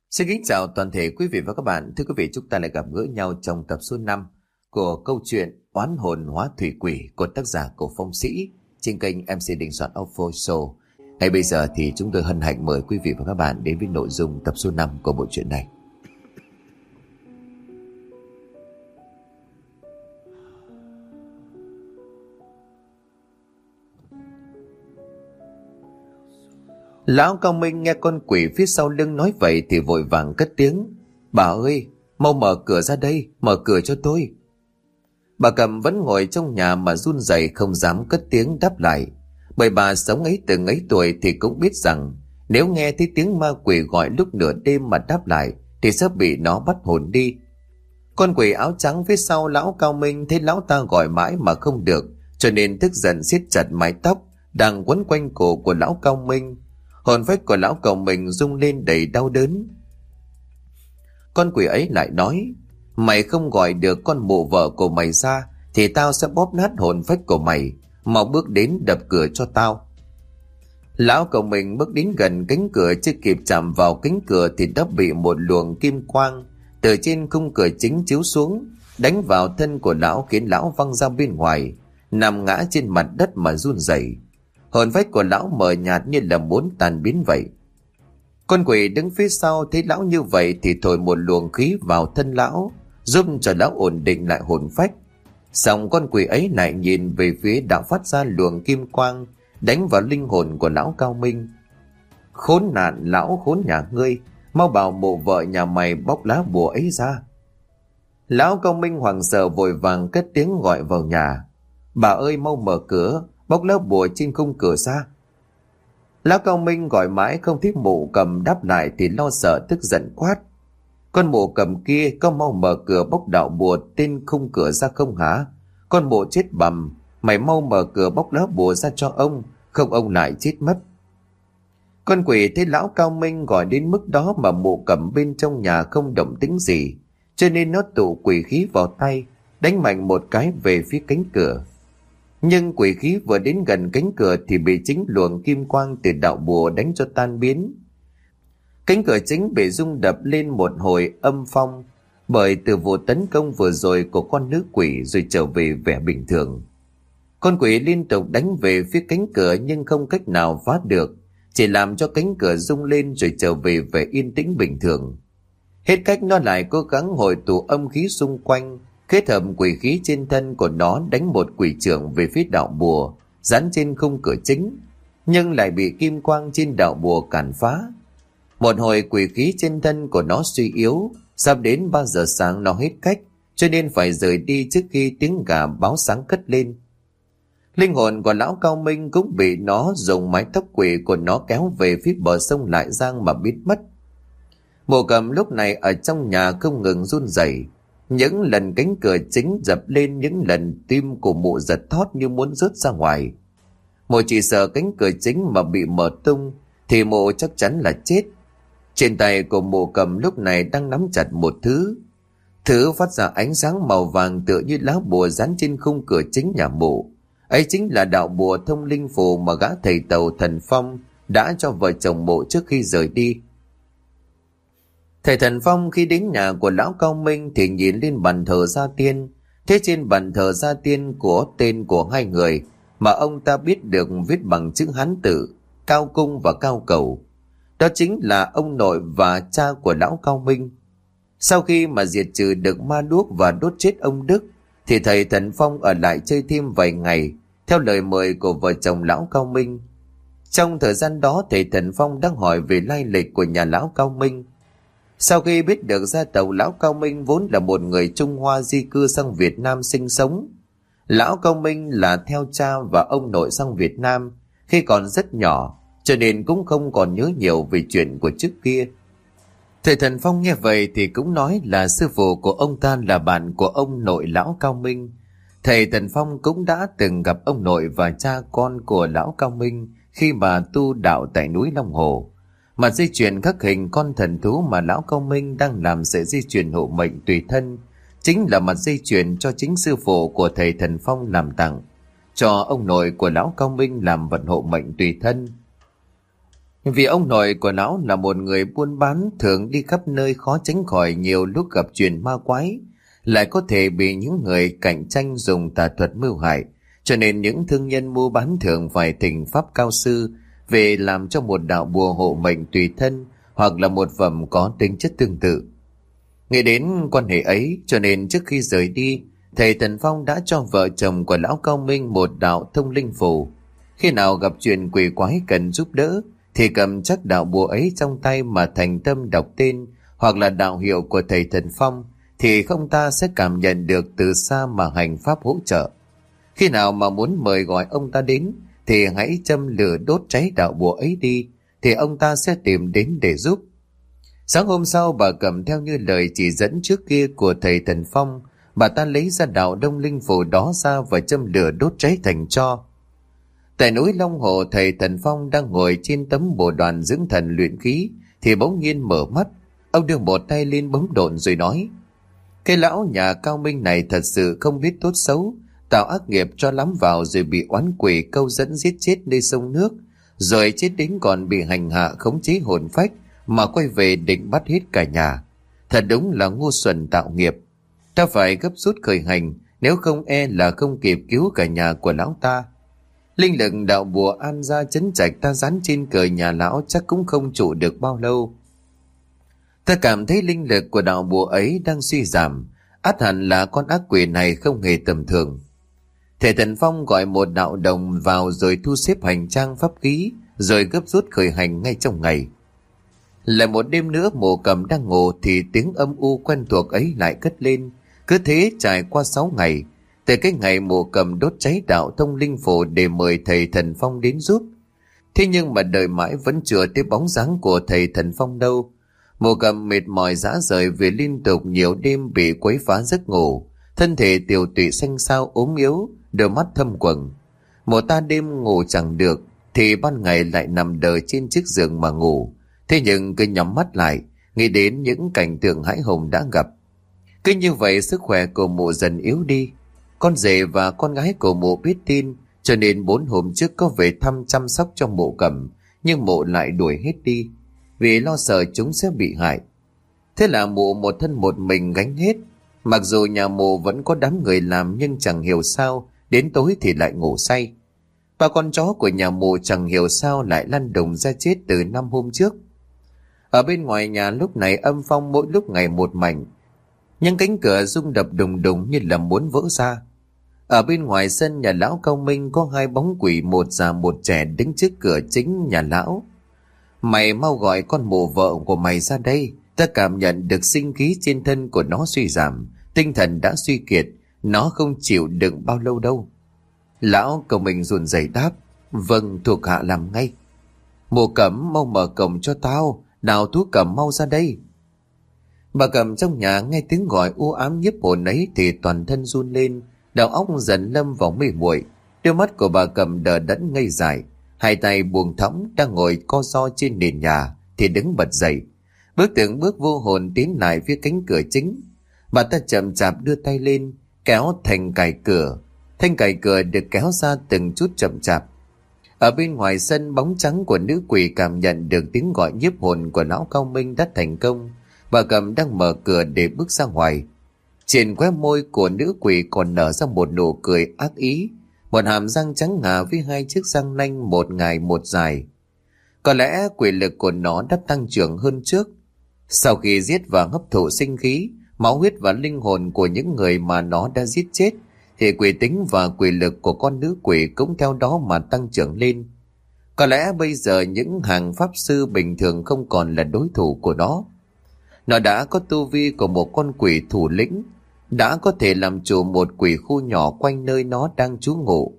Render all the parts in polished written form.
Xin kính chào toàn thể quý vị và các bạn. Thưa quý vị, chúng ta lại gặp gỡ nhau trong tập số 5 của câu chuyện Oán hồn hóa thủy quỷ của tác giả Cổ Phong Sĩ trên kênh MC Đình Soạn Official. Ngay bây giờ thì chúng tôi hân hạnh mời quý vị và các bạn đến với nội dung tập số 5 của bộ truyện này. Lão Cao Minh nghe con quỷ phía sau lưng nói vậy thì vội vàng cất tiếng: "Bà ơi, mau mở cửa ra đây, mở cửa cho tôi." Bà Cầm vẫn ngồi trong nhà mà run rẩy không dám cất tiếng đáp lại, bởi bà sống ấy từng ấy tuổi thì cũng biết rằng nếu nghe thấy tiếng ma quỷ gọi lúc nửa đêm mà đáp lại thì sẽ bị nó bắt hồn đi. Con quỷ áo trắng phía sau lão Cao Minh thấy lão ta gọi mãi mà không được, cho nên tức giận siết chặt mái tóc đang quấn quanh cổ của lão Cao Minh. Hồn phách của lão Cao Minh rung lên đầy đau đớn. Con quỷ ấy lại nói: "Mày không gọi được con mụ vợ của mày ra thì tao sẽ bóp nát hồn phách của mày, mau bước đến đập cửa cho tao." Lão Cao Minh bước đến gần cánh cửa, chưa kịp chạm vào cánh cửa thì đã bị một luồng kim quang từ trên khung cửa chính chiếu xuống, đánh vào thân của lão khiến lão văng ra bên ngoài, nằm ngã trên mặt đất mà run rẩy. Hồn phách của lão mờ nhạt như là muốn tan biến vậy. Con quỷ đứng phía sau thấy lão như vậy thì thổi một luồng khí vào thân lão, giúp cho lão ổn định lại hồn phách. Xong con quỷ ấy lại nhìn về phía đạo phát ra luồng kim quang, đánh vào linh hồn của lão Cao Minh. "Khốn nạn lão khốn nhà ngươi, mau bảo mụ vợ nhà mày bóc lá bùa ấy ra." Lão Cao Minh hoảng sợ vội vàng cất tiếng gọi vào nhà: "Bà ơi, mau mở cửa, bóc lá bùa trên khung cửa ra." Lão Cao Minh gọi mãi không thấy mụ Cầm đáp lại thì lo sợ tức giận quát: "Con mụ Cầm kia, có mau mở cửa bóc đạo bùa trên khung cửa ra không hả? Con mụ chết bầm, mày mau mở cửa bóc lá bùa ra cho ông, không ông lại chết mất." Con quỷ thấy lão Cao Minh gọi đến mức đó mà mụ Cầm bên trong nhà không động tĩnh gì, cho nên nó tụ quỷ khí vào tay, đánh mạnh một cái về phía cánh cửa. Nhưng quỷ khí vừa đến gần cánh cửa thì bị chính luồng kim quang từ đạo bùa đánh cho tan biến. Cánh cửa chính bị rung đập lên một hồi âm phong, bởi từ vụ tấn công vừa rồi của con nữ quỷ rồi trở về vẻ bình thường. Con quỷ liên tục đánh về phía cánh cửa nhưng không cách nào phá được, chỉ làm cho cánh cửa rung lên rồi trở về vẻ yên tĩnh bình thường. Hết cách nó lại cố gắng hồi tụ âm khí xung quanh, kết hợp quỷ khí trên thân của nó đánh một quỷ chưởng về phía đạo bùa dán trên khung cửa chính, nhưng lại bị kim quang trên đạo bùa cản phá. Một hồi quỷ khí trên thân của nó suy yếu, sắp đến 3 giờ sáng nó hết cách, cho nên phải rời đi trước khi tiếng gà báo sáng cất lên. Linh hồn của lão Cao Minh cũng bị nó dùng mái tóc quỷ của nó kéo về phía bờ sông Lại Giang mà biến mất. Mụ Cầm lúc này ở trong nhà không ngừng run rẩy. Những lần cánh cửa chính dập lên, những lần tim của mụ giật thót như muốn rớt ra ngoài. Mụ chỉ sợ cánh cửa chính mà bị mở tung thì mụ chắc chắn là chết. Trên tay của mụ Cầm lúc này đang nắm chặt một thứ phát ra ánh sáng màu vàng tựa như lá bùa dán trên khung cửa chính nhà mụ. Ấy chính là đạo bùa thông linh phù mà gã thầy Tàu Thần Phong đã cho vợ chồng mụ trước khi rời đi. Thầy Thần Phong khi đến nhà của lão Cao Minh thì nhìn lên bàn thờ gia tiên. Thế trên bàn thờ gia tiên có tên của hai người mà ông ta biết được viết bằng chữ Hán tự, Cao Cung và Cao Cầu. Đó chính là ông nội và cha của lão Cao Minh. Sau khi mà diệt trừ được ma đuốc và đốt chết ông Đức thì thầy Thần Phong ở lại chơi thêm vài ngày theo lời mời của vợ chồng lão Cao Minh. Trong thời gian đó thầy Thần Phong đang hỏi về lai lịch của nhà lão Cao Minh. Sau khi biết được gia tộc lão Cao Minh vốn là một người Trung Hoa di cư sang Việt Nam sinh sống. Lão Cao Minh là theo cha và ông nội sang Việt Nam khi còn rất nhỏ, cho nên cũng không còn nhớ nhiều về chuyện của trước kia. Thầy Thần Phong nghe vậy thì cũng nói là sư phụ của ông ta là bạn của ông nội lão Cao Minh. Thầy Thần Phong cũng đã từng gặp ông nội và cha con của lão Cao Minh khi mà tu đạo tại núi Long Hồ. Mặt dây chuyền khắc hình con thần thú mà lão Cao Minh đang làm sợi dây chuyền hộ mệnh tùy thân chính là mặt dây chuyền cho chính sư phụ của thầy Thần Phong làm tặng cho ông nội của lão Cao Minh làm vật hộ mệnh tùy thân. Vì ông nội của lão là một người buôn bán thường đi khắp nơi, khó tránh khỏi nhiều lúc gặp chuyện ma quái, lại có thể bị những người cạnh tranh dùng tà thuật mưu hại, cho nên những thương nhân mua bán thường phải thỉnh pháp cao sư về làm cho một đạo bùa hộ mệnh tùy thân hoặc là một phẩm có tính chất tương tự. Nghĩ đến quan hệ ấy, cho nên trước khi rời đi, thầy Tần Phong đã cho vợ chồng của lão Cao Minh một đạo thông linh phù. Khi nào gặp chuyện quỷ quái cần giúp đỡ thì cầm chắc đạo bùa ấy trong tay mà thành tâm đọc tên hoặc là đạo hiệu của thầy Tần Phong, thì không ta sẽ cảm nhận được từ xa mà hành pháp hỗ trợ. Khi nào mà muốn mời gọi ông ta đến thì hãy châm lửa đốt cháy đạo bùa ấy đi, thì ông ta sẽ tìm đến để giúp. Sáng hôm sau, bà cầm theo như lời chỉ dẫn trước kia của thầy Tần Phong, bà ta lấy ra đạo đông linh phù đó ra và châm lửa đốt cháy thành tro. Tại núi Long Hồ, thầy Tần Phong đang ngồi trên tấm bồ đoàn dưỡng thần luyện khí thì bỗng nhiên mở mắt. Ông đưa một tay lên bấm độn rồi nói: cái lão nhà Cao Minh này thật sự không biết tốt xấu, tạo ác nghiệp cho lắm vào rồi bị oán quỷ câu dẫn giết chết nơi sông nước, rồi chết đến còn bị hành hạ khống chế hồn phách mà quay về định bắt hết cả nhà. Thật đúng là ngu xuẩn tạo nghiệp. Ta phải gấp rút khởi hành, nếu không e là không kịp cứu cả nhà của lão ta. Linh lực đạo bùa An Gia Trấn Trạch ta dán trên cờ nhà lão chắc cũng không trụ được bao lâu. Ta cảm thấy linh lực của đạo bùa ấy đang suy giảm, ắt hẳn là con ác quỷ này không hề tầm thường. Thầy Tần Phong gọi một đạo đồng vào rồi thu xếp hành trang pháp khí, rồi gấp rút khởi hành ngay trong ngày. Lại một đêm nữa, Mộ Cầm đang ngủ thì tiếng âm u quen thuộc ấy lại cất lên. Cứ thế trải qua 6 ngày, từ cái ngày Mộ Cầm đốt cháy đạo thông linh phù để mời thầy Thần Phong đến giúp. Thế nhưng mà đợi mãi vẫn chưa thấy bóng dáng của thầy Thần Phong đâu. Mộ Cầm mệt mỏi rã rời vì liên tục nhiều đêm bị quấy phá giấc ngủ, thân thể tiều tụy xanh xao ốm yếu, đôi mắt thâm quầng. Một ta đêm ngủ chẳng được thì ban ngày lại nằm đờ trên chiếc giường mà ngủ. Thế nhưng cứ nhắm mắt lại, nghĩ đến những cảnh tượng hãi hùng đã gặp. Cứ như vậy sức khỏe của Mộ dần yếu đi. Con rể và con gái của Mộ biết tin, cho nên 4 hôm trước có về thăm chăm sóc cho Mộ Cầm, nhưng Mộ lại đuổi hết đi, vì lo sợ chúng sẽ bị hại. Thế là Mộ một thân một mình gánh hết. Mặc dù nhà Mộ vẫn có đám người làm, nhưng chẳng hiểu sao đến tối thì lại ngủ say. Ba con chó của nhà Mộ chẳng hiểu sao lại lăn đùng ra chết từ 5 hôm trước. Ở bên ngoài nhà lúc này âm phong mỗi lúc ngày một mạnh, những cánh cửa rung đập đùng đùng như là muốn vỡ ra. Ở bên ngoài sân nhà lão Cao Minh có 2 bóng quỷ, một già một trẻ, đứng trước cửa chính nhà lão. Mày mau gọi con Mộ vợ của mày ra đây, ta cảm nhận được sinh khí trên thân của nó suy giảm, tinh thần đã suy kiệt, nó không chịu đựng bao lâu đâu. Lão Cao Minh run rẩy đáp: vâng, thuộc hạ làm ngay. Mộ Cẩm, mau mở cổng cho tao, nào Tú Cẩm mau ra đây. Bà Cẩm trong nhà nghe tiếng gọi u ám nhiếp hồn ấy thì toàn thân run lên, đầu óc dần lâm vào mê muội. Đôi mắt của bà Cẩm đờ đẫn ngây dại, hai tay buông thõng đang ngồi co ro trên nền nhà thì đứng bật dậy, bước từng bước vô hồn tiến lại phía cánh cửa chính. Bà ta chậm chạp đưa tay lên kéo thành cài cửa. Thanh cài cửa được kéo ra từng chút chậm chạp. Ở bên ngoài sân, bóng trắng của nữ quỷ cảm nhận được tiếng gọi nhiếp hồn của lão Cao Minh đã thành công. Bà Cẩm đang mở cửa để bước ra ngoài. Trên khóe môi của nữ quỷ còn nở ra một nụ cười ác ý, một hàm răng trắng ngà với 2 chiếc răng nanh một ngài một dài. Có lẽ quỷ lực của nó đã tăng trưởng hơn trước. Sau khi giết và hấp thụ sinh khí, máu huyết và linh hồn của những người mà nó đã giết chết, thì quỷ tính và quỷ lực của con nữ quỷ cũng theo đó mà tăng trưởng lên. Có lẽ bây giờ những hàng pháp sư bình thường không còn là đối thủ của nó. Nó đã có tu vi của một con quỷ thủ lĩnh, đã có thể làm chủ một quỷ khu nhỏ quanh nơi nó đang trú ngụ.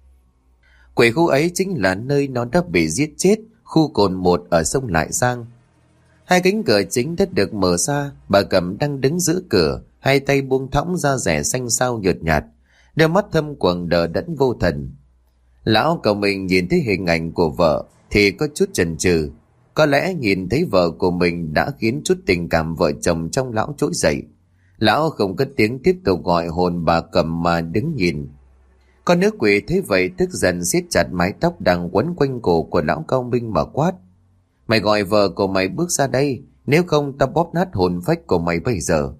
Quỷ khu ấy chính là nơi nó đã bị giết chết, khu cồn 1 ở sông Lại Giang. 2 cánh cửa chính đã được mở ra, bà Cẩm đang đứng giữa cửa, 2 tay buông thõng da rẻ xanh xao nhợt nhạt, đôi mắt thâm quầng đờ đẫn vô thần. Lão Cao Minh nhìn thấy hình ảnh của vợ thì có chút chần chừ. Có lẽ nhìn thấy vợ của mình đã khiến chút tình cảm vợ chồng trong lão trỗi dậy. Lão không cất tiếng tiếp tục gọi hồn bà Cẩm mà đứng nhìn. Con nữ quỷ thấy vậy tức giận siết chặt mái tóc đang quấn quanh cổ của lão Cao Minh mà quát: Mày gọi vợ của mày bước ra đây, nếu không tao bóp nát hồn phách của mày bây giờ.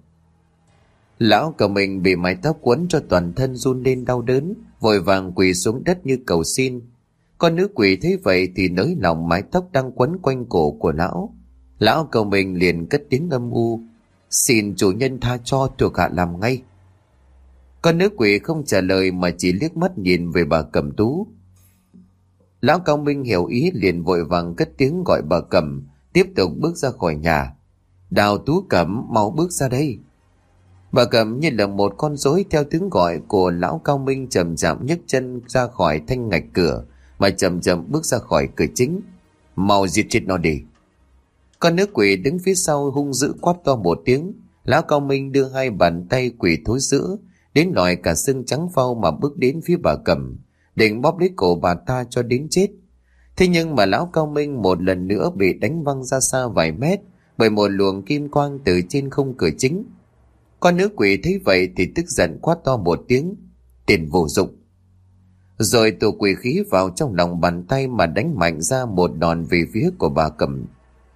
Lão của mình bị mái tóc quấn cho toàn thân run lên đau đớn, vội vàng quỳ xuống đất như cầu xin. Con nữ quỷ thấy vậy thì nới lỏng mái tóc đang quấn quanh cổ của lão. Lão cầu mình liền cất tiếng âm u: "Xin chủ nhân tha cho, thuộc hạ làm ngay." Con nữ quỷ không trả lời mà chỉ liếc mắt nhìn về bà Cẩm Tú. Lão Cao Minh hiểu ý liền vội vàng cất tiếng gọi bà Cẩm tiếp tục bước ra khỏi nhà. "Đào Tú Cẩm, mau bước ra đây." Bà Cẩm như là một con rối theo tiếng gọi của lão Cao Minh, chậm chậm nhấc chân ra khỏi thanh ngạch cửa mà chậm chậm bước ra khỏi cửa chính. "Mau giết chết nó đi." Con nữ quỷ đứng phía sau hung dữ quát to một tiếng. Lão Cao Minh đưa hai bàn tay quỷ thối rữa đến nổi cả xương trắng phau mà bước đến phía bà Cẩm, định bóp lấy cổ bà ta cho đến chết. Thế nhưng mà lão Cao Minh một lần nữa bị đánh văng ra xa vài mét bởi một luồng kim quang từ trên khung cửa chính. Con nữ quỷ thấy vậy thì tức giận quát to một tiếng: "Tiền vô dụng!" Rồi tụ quỷ khí vào trong lòng bàn tay mà đánh mạnh ra một đòn về phía của bà Cẩm.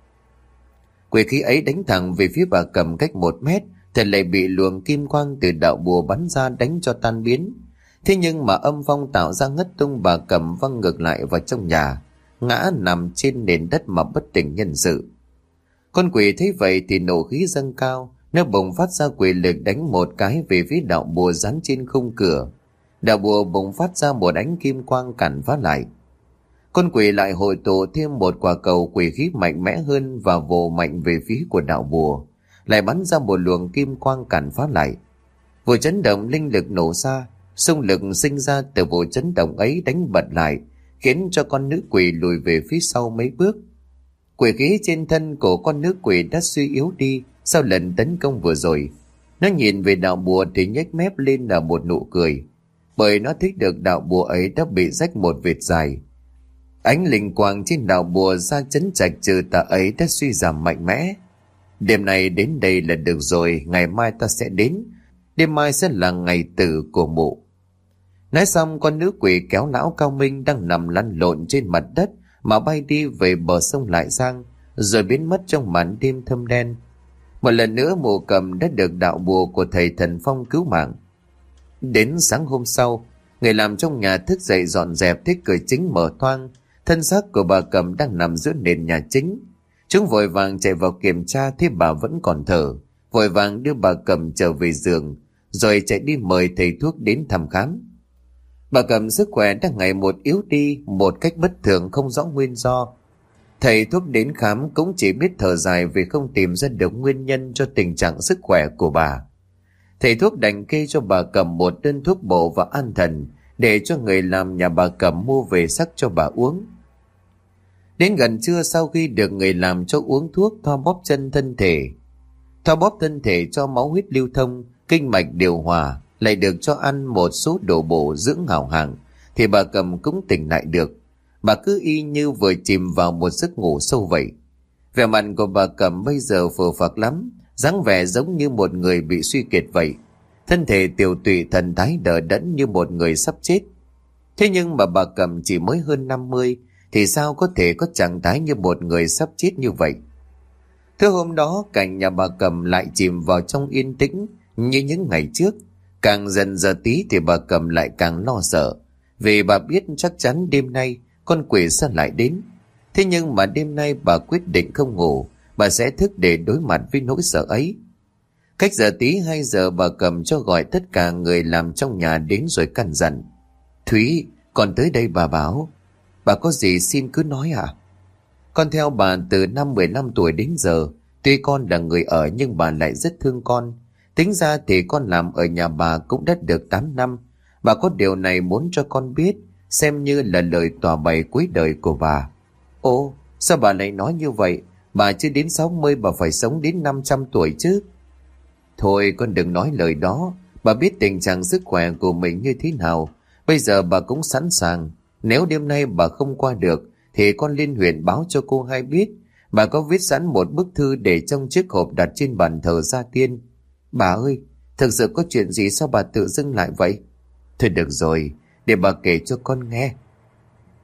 Quỷ khí ấy đánh thẳng về phía bà Cẩm cách 1 mét thì lại bị luồng kim quang từ đạo bùa bắn ra đánh cho tan biến. Thế nhưng mà âm phong tạo ra ngất tung bà Cẩm văng ngược lại vào trong nhà, ngã nằm trên nền đất mà bất tỉnh nhân sự. Con quỷ thấy vậy thì nộ khí dâng cao, nó bùng phát ra quỷ lực đánh một cái về phía đạo bùa dán trên khung cửa. Đạo bùa bùng phát ra một ánh kim quang cản phá lại. Con quỷ lại hội tụ thêm một quả cầu quỷ khí mạnh mẽ hơn và vồ mạnh về phía của đạo bùa, lại bắn ra một luồng kim quang cản phá lại. Vụ chấn động linh lực nổ ra, xung lực sinh ra từ vụ chấn động ấy đánh bật lại, khiến cho con nữ quỷ lùi về phía sau mấy bước. Quỷ khí trên thân của con nữ quỷ đã suy yếu đi sau lần tấn công vừa rồi. Nó nhìn về đạo bùa thì nhếch mép lên là một nụ cười, bởi nó thích được đạo bùa ấy đã bị rách một vệt dài. Ánh linh quang trên đạo bùa ra chấn trạch trừ tà ấy đã suy giảm mạnh mẽ. "Đêm nay đến đây là được rồi, ngày mai ta sẽ đến. Đêm mai sẽ là ngày tử của mụ." Nói xong, con nữ quỷ kéo lão Cao Minh đang nằm lăn lộn trên mặt đất mà bay đi về bờ sông Lại Giang, rồi biến mất trong màn đêm thâm đen. Một lần nữa mụ Cẩm đã được đạo bùa của thầy Thần Phong cứu mạng. Đến sáng hôm sau, người làm trong nhà thức dậy dọn dẹp thấy cửa chính mở toang, thân xác của bà Cẩm đang nằm giữa nền nhà chính. Chúng vội vàng chạy vào kiểm tra thấy bà vẫn còn thở, vội vàng đưa bà Cẩm trở về giường, rồi chạy đi mời thầy thuốc đến thăm khám. Bà Cẩm sức khỏe đang ngày một yếu đi một cách bất thường không rõ nguyên do. Thầy thuốc đến khám cũng chỉ biết thở dài vì không tìm ra được nguyên nhân cho tình trạng sức khỏe của bà. Thầy thuốc đành kê cho bà Cẩm một đơn thuốc bổ và an thần để cho người làm nhà bà Cẩm mua về sắc cho bà uống. Đến gần trưa, sau khi được người làm cho uống thuốc thoa bóp chân thân thể, thoa bóp thân thể cho máu huyết lưu thông, kinh mạch điều hòa, lại được cho ăn một số đồ bổ dưỡng hảo hạng, thì bà Cẩm cũng tỉnh lại được. Bà cứ y như vừa chìm vào một giấc ngủ sâu vậy. Vẻ mặt của bà Cẩm bây giờ phờ phạc lắm, dáng vẻ giống như một người bị suy kiệt vậy. Thân thể tiều tụy, thần thái đờ đẫn như một người sắp chết. Thế nhưng mà bà Cẩm chỉ mới hơn 50 thì sao có thể có trạng thái như một người sắp chết như vậy. Thứ hôm đó, cảnh nhà bà Cẩm lại chìm vào trong yên tĩnh như những ngày trước. Càng dần giờ tí thì bà Cẩm lại càng lo sợ, vì bà biết chắc chắn đêm nay con quỷ sẽ lại đến. Thế nhưng mà đêm nay bà quyết định không ngủ, bà sẽ thức để đối mặt với nỗi sợ ấy. Cách giờ tí 2 giờ, bà Cẩm cho gọi tất cả người làm trong nhà đến rồi căn dặn: "Thúy, con tới đây bà bảo. Bà có gì xin cứ nói ạ." Con theo bà từ năm 15 tuổi đến giờ. Tuy con là người ở nhưng bà lại rất thương con. Tính ra thì con làm ở nhà bà cũng đã được 8 năm. Bà có điều này muốn cho con biết, xem như là lời tỏ bày cuối đời của bà. Ồ, sao bà lại nói như vậy? Bà chưa đến 60, bà phải sống đến 500 tuổi chứ. Thôi con đừng nói lời đó. Bà biết tình trạng sức khỏe của mình như thế nào. Bây giờ bà cũng sẵn sàng. Nếu đêm nay bà không qua được thì con lên huyện báo cho cô hai biết. Bà có viết sẵn một bức thư để trong chiếc hộp đặt trên bàn thờ gia tiên. Bà ơi, thực sự có chuyện gì sao bà tự dưng lại vậy? Thôi được rồi, để bà kể cho con nghe.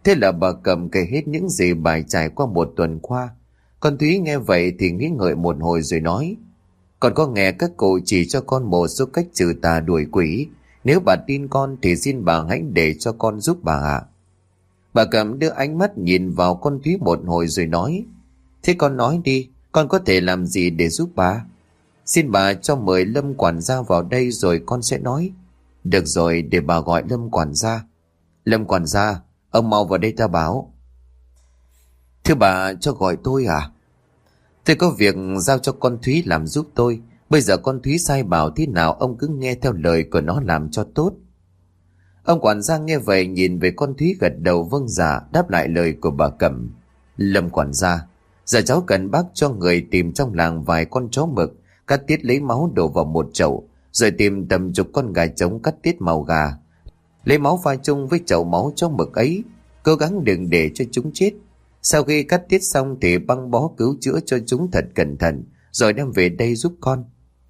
Thế là bà Cầm kể hết những gì bà trải qua một tuần qua. Con Thúy nghe vậy thì nghĩ ngợi một hồi rồi nói: Con có nghe các cụ chỉ cho con một số cách trừ tà đuổi quỷ. Nếu bà tin con thì xin bà hãy để cho con giúp bà ạ. Bà Cầm đưa ánh mắt nhìn vào con Thúy một hồi rồi nói: Thế con nói đi, con có thể làm gì để giúp bà? Xin bà cho mời Lâm quản gia vào đây rồi con sẽ nói. Được rồi, để bà gọi Lâm quản gia. Lâm quản gia, ông mau vào đây ta báo. Thưa bà, cho gọi tôi à? Tôi có việc giao cho con Thúy làm giúp tôi. Bây giờ con Thúy sai bảo thế nào ông cứ nghe theo lời của nó làm cho tốt. Ông quản gia nghe vậy nhìn về con Thúy gật đầu vâng dạ, đáp lại lời của bà Cẩm. Lâm quản gia, giờ cháu cần bác cho người tìm trong làng vài con chó mực, cắt tiết lấy máu đổ vào một chậu, rồi tìm tầm chục con gà trống cắt tiết màu gà, lấy máu pha chung với chậu máu chó mực ấy, cố gắng đừng để cho chúng chết. Sau khi cắt tiết xong thì băng bó cứu chữa cho chúng thật cẩn thận, rồi đem về đây giúp con.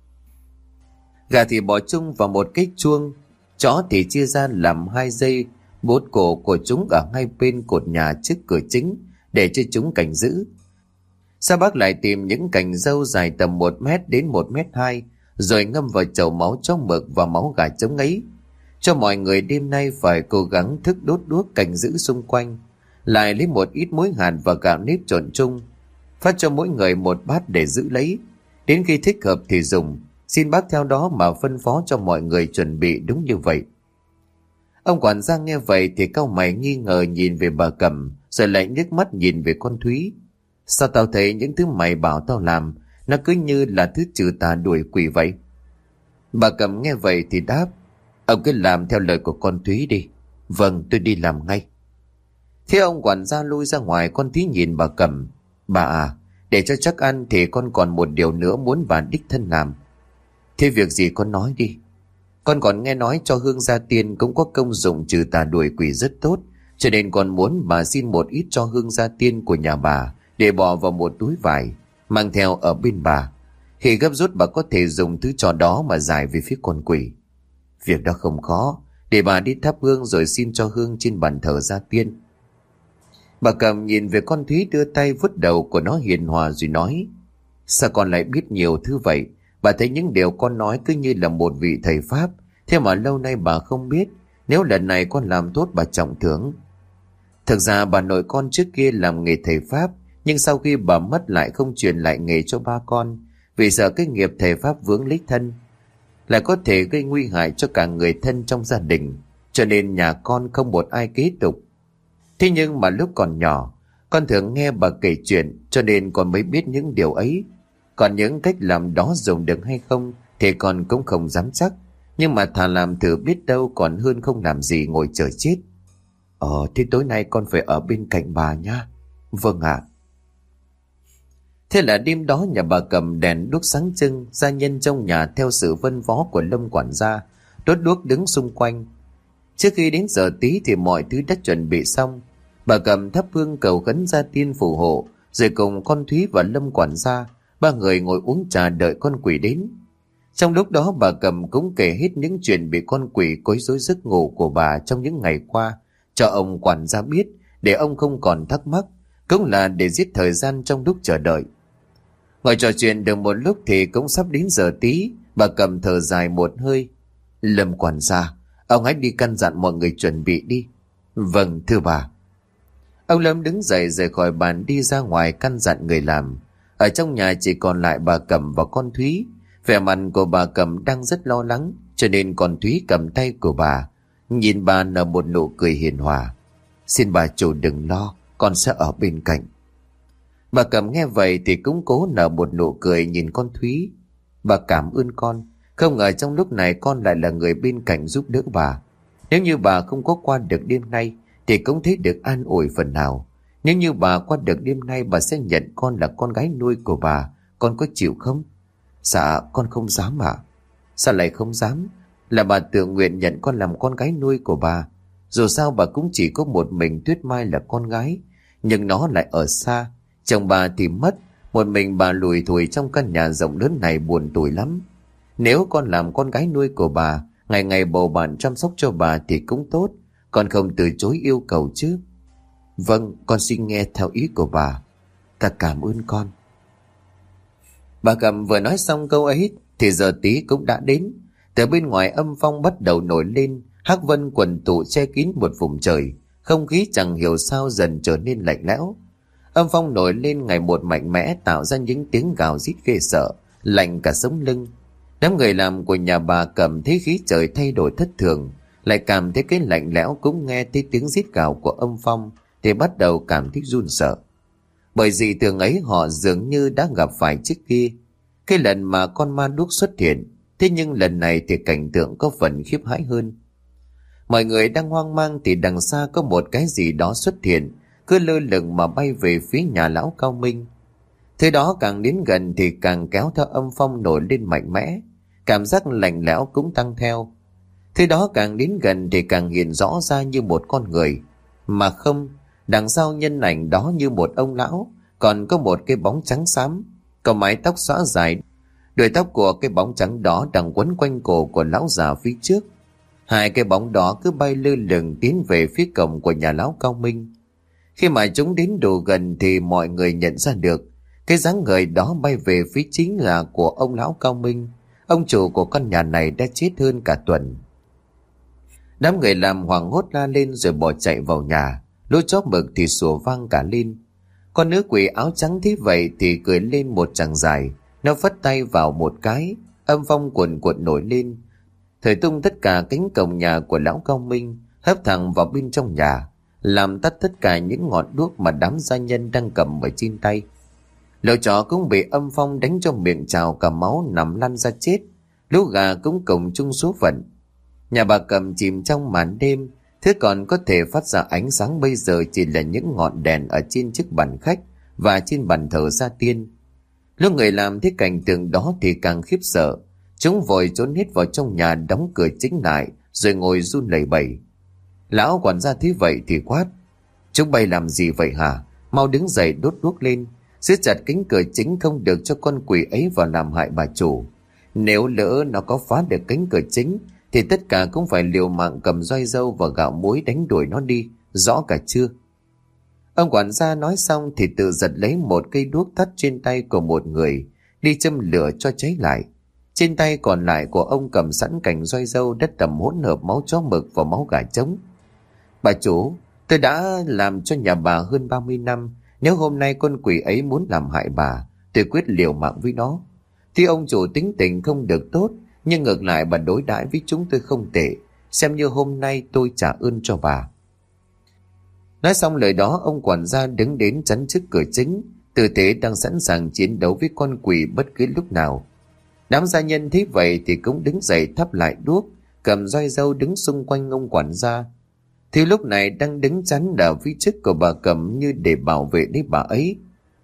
Gà thì bỏ chung vào một cái chuông, chó thì chia ra làm 2 dây, bốt cổ của chúng ở hai bên cột nhà trước cửa chính để cho chúng cảnh giữ. Sau bác lại tìm những cành râu dài tầm 1 mét đến 1,2 mét, rồi ngâm vào chậu máu chó mực và máu gà trống ấy. Cho mọi người đêm nay phải cố gắng thức đốt đuốc cảnh giữ xung quanh. Lại lấy một ít muối hạt và gạo nếp trộn chung, phát cho mỗi người một bát để giữ lấy. Đến khi thích hợp thì dùng. Xin bác theo đó mà phân phó cho mọi người chuẩn bị đúng như vậy. Ông quản gia nghe vậy thì cau mày nghi ngờ nhìn về bà Cẩm, rồi lại nhức mắt nhìn về con Thúy. Sao tao thấy những thứ mày bảo tao làm nó cứ như là thứ trừ tà đuổi quỷ vậy? Bà Cẩm nghe vậy thì đáp: Ông cứ làm theo lời của con Thúy đi. Vâng, tôi đi làm ngay. Thế ông quản gia lui ra ngoài. Con Thúy nhìn bà Cẩm: Bà à, để cho chắc ăn thì con còn một điều nữa muốn bà đích thân làm. Thế việc gì con nói đi. Con còn nghe nói cho hương gia tiên cũng có công dụng trừ tà đuổi quỷ rất tốt, cho nên con muốn bà xin một ít cho hương gia tiên của nhà bà, để bỏ vào một túi vải, mang theo ở bên bà. Khi gấp rút bà có thể dùng thứ trò đó mà giải về phía con quỷ. Việc đó không khó, để bà đi thắp hương rồi xin cho hương trên bàn thờ gia tiên. Bà Cẩm nhìn về con Thúy đưa tay vuốt đầu của nó hiền hòa rồi nói: Sao con lại biết nhiều thứ vậy? Bà thấy những điều con nói cứ như là một vị thầy Pháp, thế mà lâu nay bà không biết. Nếu lần này con làm tốt bà trọng thưởng. Thực ra bà nội con trước kia làm nghề thầy Pháp, nhưng sau khi bà mất lại không truyền lại nghề cho ba con, vì sợ cái nghiệp thầy Pháp vướng lấy thân, lại có thể gây nguy hại cho cả người thân trong gia đình, cho nên nhà con không một ai kế tục. Thế nhưng mà lúc còn nhỏ, con thường nghe bà kể chuyện, cho nên con mới biết những điều ấy. Còn những cách làm đó dùng được hay không thì con cũng không dám chắc, nhưng mà thà làm thử biết đâu còn hơn không làm gì ngồi chờ chết. Thế tối nay con phải ở bên cạnh bà nha. Vâng ạ. Thế là đêm đó nhà bà cầm đèn đuốc sáng trưng, gia nhân trong nhà theo sự phân phó của Lâm quản gia đốt đuốc đứng xung quanh. Trước khi đến giờ tí thì mọi thứ đã chuẩn bị xong. Bà cầm thắp hương cầu khấn gia tiên phù hộ, rồi cùng con Thúy và Lâm quản gia, ba người ngồi uống trà đợi con quỷ đến. Trong lúc đó bà cầm cũng kể hết những chuyện bị con quỷ quấy rối giấc ngủ của bà trong những ngày qua cho ông quản gia biết, để ông không còn thắc mắc, cũng là để giết thời gian trong lúc chờ đợi. Ngồi trò chuyện được một lúc thì cũng sắp đến giờ tí. Bà cầm thở dài một hơi: Lâm quản gia, ông hãy đi căn dặn mọi người chuẩn bị đi. Vâng thưa bà. Ông Lâm đứng dậy rời khỏi bàn đi ra ngoài căn dặn người làm. Ở trong nhà chỉ còn lại bà Cẩm và con Thúy. Vẻ mặt của bà Cẩm đang rất lo lắng, cho nên con Thúy cầm tay của bà, nhìn bà nở một nụ cười hiền hòa. Xin bà chủ đừng lo, con sẽ ở bên cạnh. Bà Cẩm nghe vậy thì cũng cố nở một nụ cười nhìn con Thúy. Bà cảm ơn con, không ngờ trong lúc này con lại là người bên cạnh giúp đỡ bà. Nếu như bà không có qua được đêm nay thì cũng thấy được an ủi phần nào. Nếu như bà qua được đêm nay, bà sẽ nhận con là con gái nuôi của bà. Con có chịu không? Dạ con không dám ạ. Sao lại không dám? Là bà tự nguyện nhận con làm con gái nuôi của bà. Dù sao bà cũng chỉ có một mình Tuyết Mai là con gái, nhưng nó lại ở xa. Chồng bà thì mất, một mình bà lủi thủi trong căn nhà rộng lớn này buồn tủi lắm. Nếu con làm con gái nuôi của bà, ngày ngày bầu bạn chăm sóc cho bà thì cũng tốt. Con không từ chối yêu cầu chứ. Vâng, con xin nghe theo ý của bà. Ta cảm ơn con. Bà Cẩm vừa nói xong câu ấy thì giờ tí cũng đã đến. Từ bên ngoài âm phong bắt đầu nổi lên, hắc vân quần tụ che kín một vùng trời, không khí chẳng hiểu sao dần trở nên lạnh lẽo. Âm phong nổi lên ngày một mạnh mẽ, tạo ra những tiếng gào rít ghê sợ, lạnh cả sống lưng. Đám người làm của nhà bà Cẩm thấy khí trời thay đổi thất thường, lại cảm thấy cái lạnh lẽo, cũng nghe thấy tiếng rít gào của âm phong thì bắt đầu cảm thấy run sợ. Bởi dị thường ấy họ dường như đã gặp phải trước kia, cái lần mà con ma đuốc xuất hiện. Thế nhưng lần này thì cảnh tượng có phần khiếp hãi hơn. Mọi người đang hoang mang thì đằng xa có một cái gì đó xuất hiện, cứ lơ lửng mà bay về phía nhà lão Cao Minh. Thế đó càng đến gần thì càng kéo theo âm phong nổi lên mạnh mẽ, cảm giác lạnh lẽo cũng tăng theo. Thế đó càng đến gần thì càng hiện rõ ra như một con người. Mà không, đằng sau nhân ảnh đó như một ông lão, còn có một cái bóng trắng xám, có mái tóc xõa dài. Đuôi tóc của cái bóng trắng đó đang quấn quanh cổ của lão già phía trước. Hai cái bóng đó cứ bay lơ lửng tiến về phía cổng của nhà lão Cao Minh. Khi mà chúng đến đủ gần thì mọi người nhận ra được cái dáng người đó bay về phía chính là của ông lão Cao Minh. Ông chủ của căn nhà này đã chết hơn cả tuần. Đám người làm hoảng hốt la lên rồi bỏ chạy vào nhà. Lũ chó mực thì sủa vang cả lên. Con nữ quỷ áo trắng thế vậy thì cười lên một tràng dài. Nó phất tay vào một cái, âm phong cuồn cuộn nổi lên, thổi tung tất cả cánh cổng nhà của lão Cao Minh, hấp thẳng vào bên trong nhà, làm tắt tất cả những ngọn đuốc mà đám gia nhân đang cầm ở trên tay. Lũ chó cũng bị âm phong đánh cho miệng trào cả máu, nằm lăn ra chết. Lũ gà cũng cùng chung số phận. Nhà bà Cẩm chìm trong màn đêm, thứ còn có thể phát ra ánh sáng bây giờ chỉ là những ngọn đèn ở trên chiếc bàn khách và trên bàn thờ gia tiên. Lúc người làm thấy cảnh tượng đó thì càng khiếp sợ. Chúng vội trốn hết vào trong nhà, đóng cửa chính lại rồi ngồi run lẩy bẩy. Lão quản gia thấy vậy thì quát: "Chúng bay làm gì vậy hả? Mau đứng dậy đốt đuốc lên, siết chặt cánh cửa chính, không được cho con quỷ ấy vào làm hại bà chủ. Nếu lỡ nó có phá được cánh cửa chính thì tất cả cũng phải liều mạng cầm roi dâu và gạo muối đánh đuổi nó đi, rõ cả chưa?" Ông quản gia nói xong thì tự giật lấy một cây đuốc thắt trên tay của một người, đi châm lửa cho cháy lại. Trên tay còn lại của ông cầm sẵn cành roi dâu đất tầm hỗn hợp máu chó mực và máu gà trống. "Bà chủ, tôi đã làm cho nhà bà hơn 30 năm. Nếu hôm nay con quỷ ấy muốn làm hại bà, tôi quyết liều mạng với nó. Thì ông chủ tính tình không được tốt, nhưng ngược lại bà đối đãi với chúng tôi không tệ. Xem như hôm nay tôi trả ơn cho bà." Nói xong lời đó, ông quản gia đứng đến chắn trước cửa chính, tư thế đang sẵn sàng chiến đấu với con quỷ bất cứ lúc nào. Đám gia nhân thấy vậy thì cũng đứng dậy thắp lại đuốc, cầm roi dâu đứng xung quanh ông quản gia. Thì lúc này đang đứng chắn ở phía trước của bà Cẩm như để bảo vệ lấy bà ấy.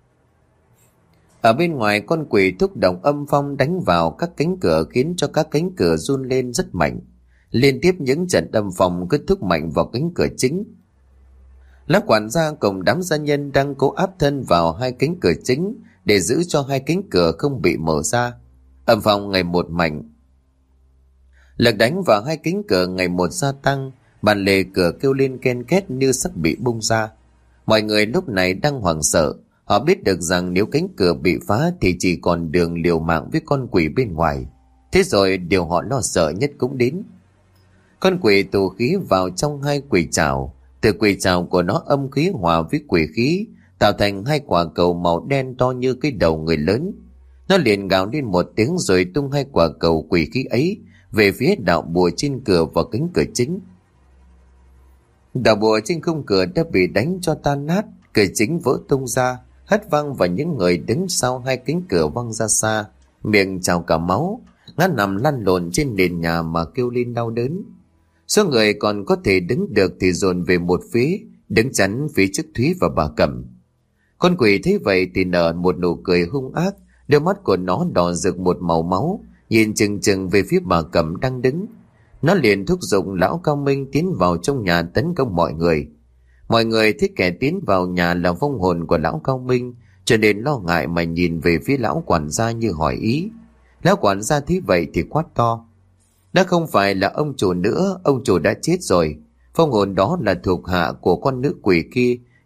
Ở bên ngoài, con quỷ thúc động âm phong đánh vào các cánh cửa, khiến cho các cánh cửa run lên rất mạnh. Liên tiếp những trận âm phong cứ thúc mạnh vào cánh cửa chính. Lão quản gia cùng đám gia nhân đang cố áp thân vào hai cánh cửa chính để giữ cho hai cánh cửa không bị mở ra. Âm phong ngày một mạnh, lực đánh vào hai cánh cửa ngày một gia tăng, bàn lề cửa kêu lên ken két như sắp bị bung ra. Mọi người lúc này đang hoảng sợ, họ biết được rằng nếu cánh cửa bị phá thì chỉ còn đường liều mạng với con quỷ bên ngoài. Thế rồi điều họ lo sợ nhất cũng đến. Con quỷ tù khí vào trong hai quỷ trảo. Từ quỷ trảo của nó âm khí hòa với quỷ khí, tạo thành hai quả cầu màu đen to như cái đầu người lớn. Nó liền gào lên một tiếng rồi tung hai quả cầu quỷ khí ấy về phía đạo bùa trên cửa và cánh cửa chính. Đạo bùa trên khung cửa đã bị đánh cho tan nát, cửa chính vỡ tung ra, hất văng và những người đứng sau hai cánh cửa văng ra xa, miệng trào cả máu, ngã nằm lăn lộn trên nền nhà mà kêu lên đau đớn. Số người còn có thể đứng được thì dồn về một phía, đứng chắn phía trước Thúy và bà Cẩm. Con quỷ thấy vậy thì nở một nụ cười hung ác, đôi mắt của nó đỏ rực một màu máu, nhìn chừng chừng về phía bà Cẩm đang đứng. Nó liền thúc giục lão Cao Minh tiến vào trong nhà tấn công mọi người. Mọi người thấy kẻ tiến vào nhà là vong hồn của lão Cao Minh, cho nên lo ngại mà nhìn về phía lão quản gia như hỏi ý. Lão quản gia thấy vậy thì quát to: "Đã không phải là ông chủ nữa, ông chủ đã chết rồi. Vong hồn đó là thuộc hạ của con nữ quỷ kia,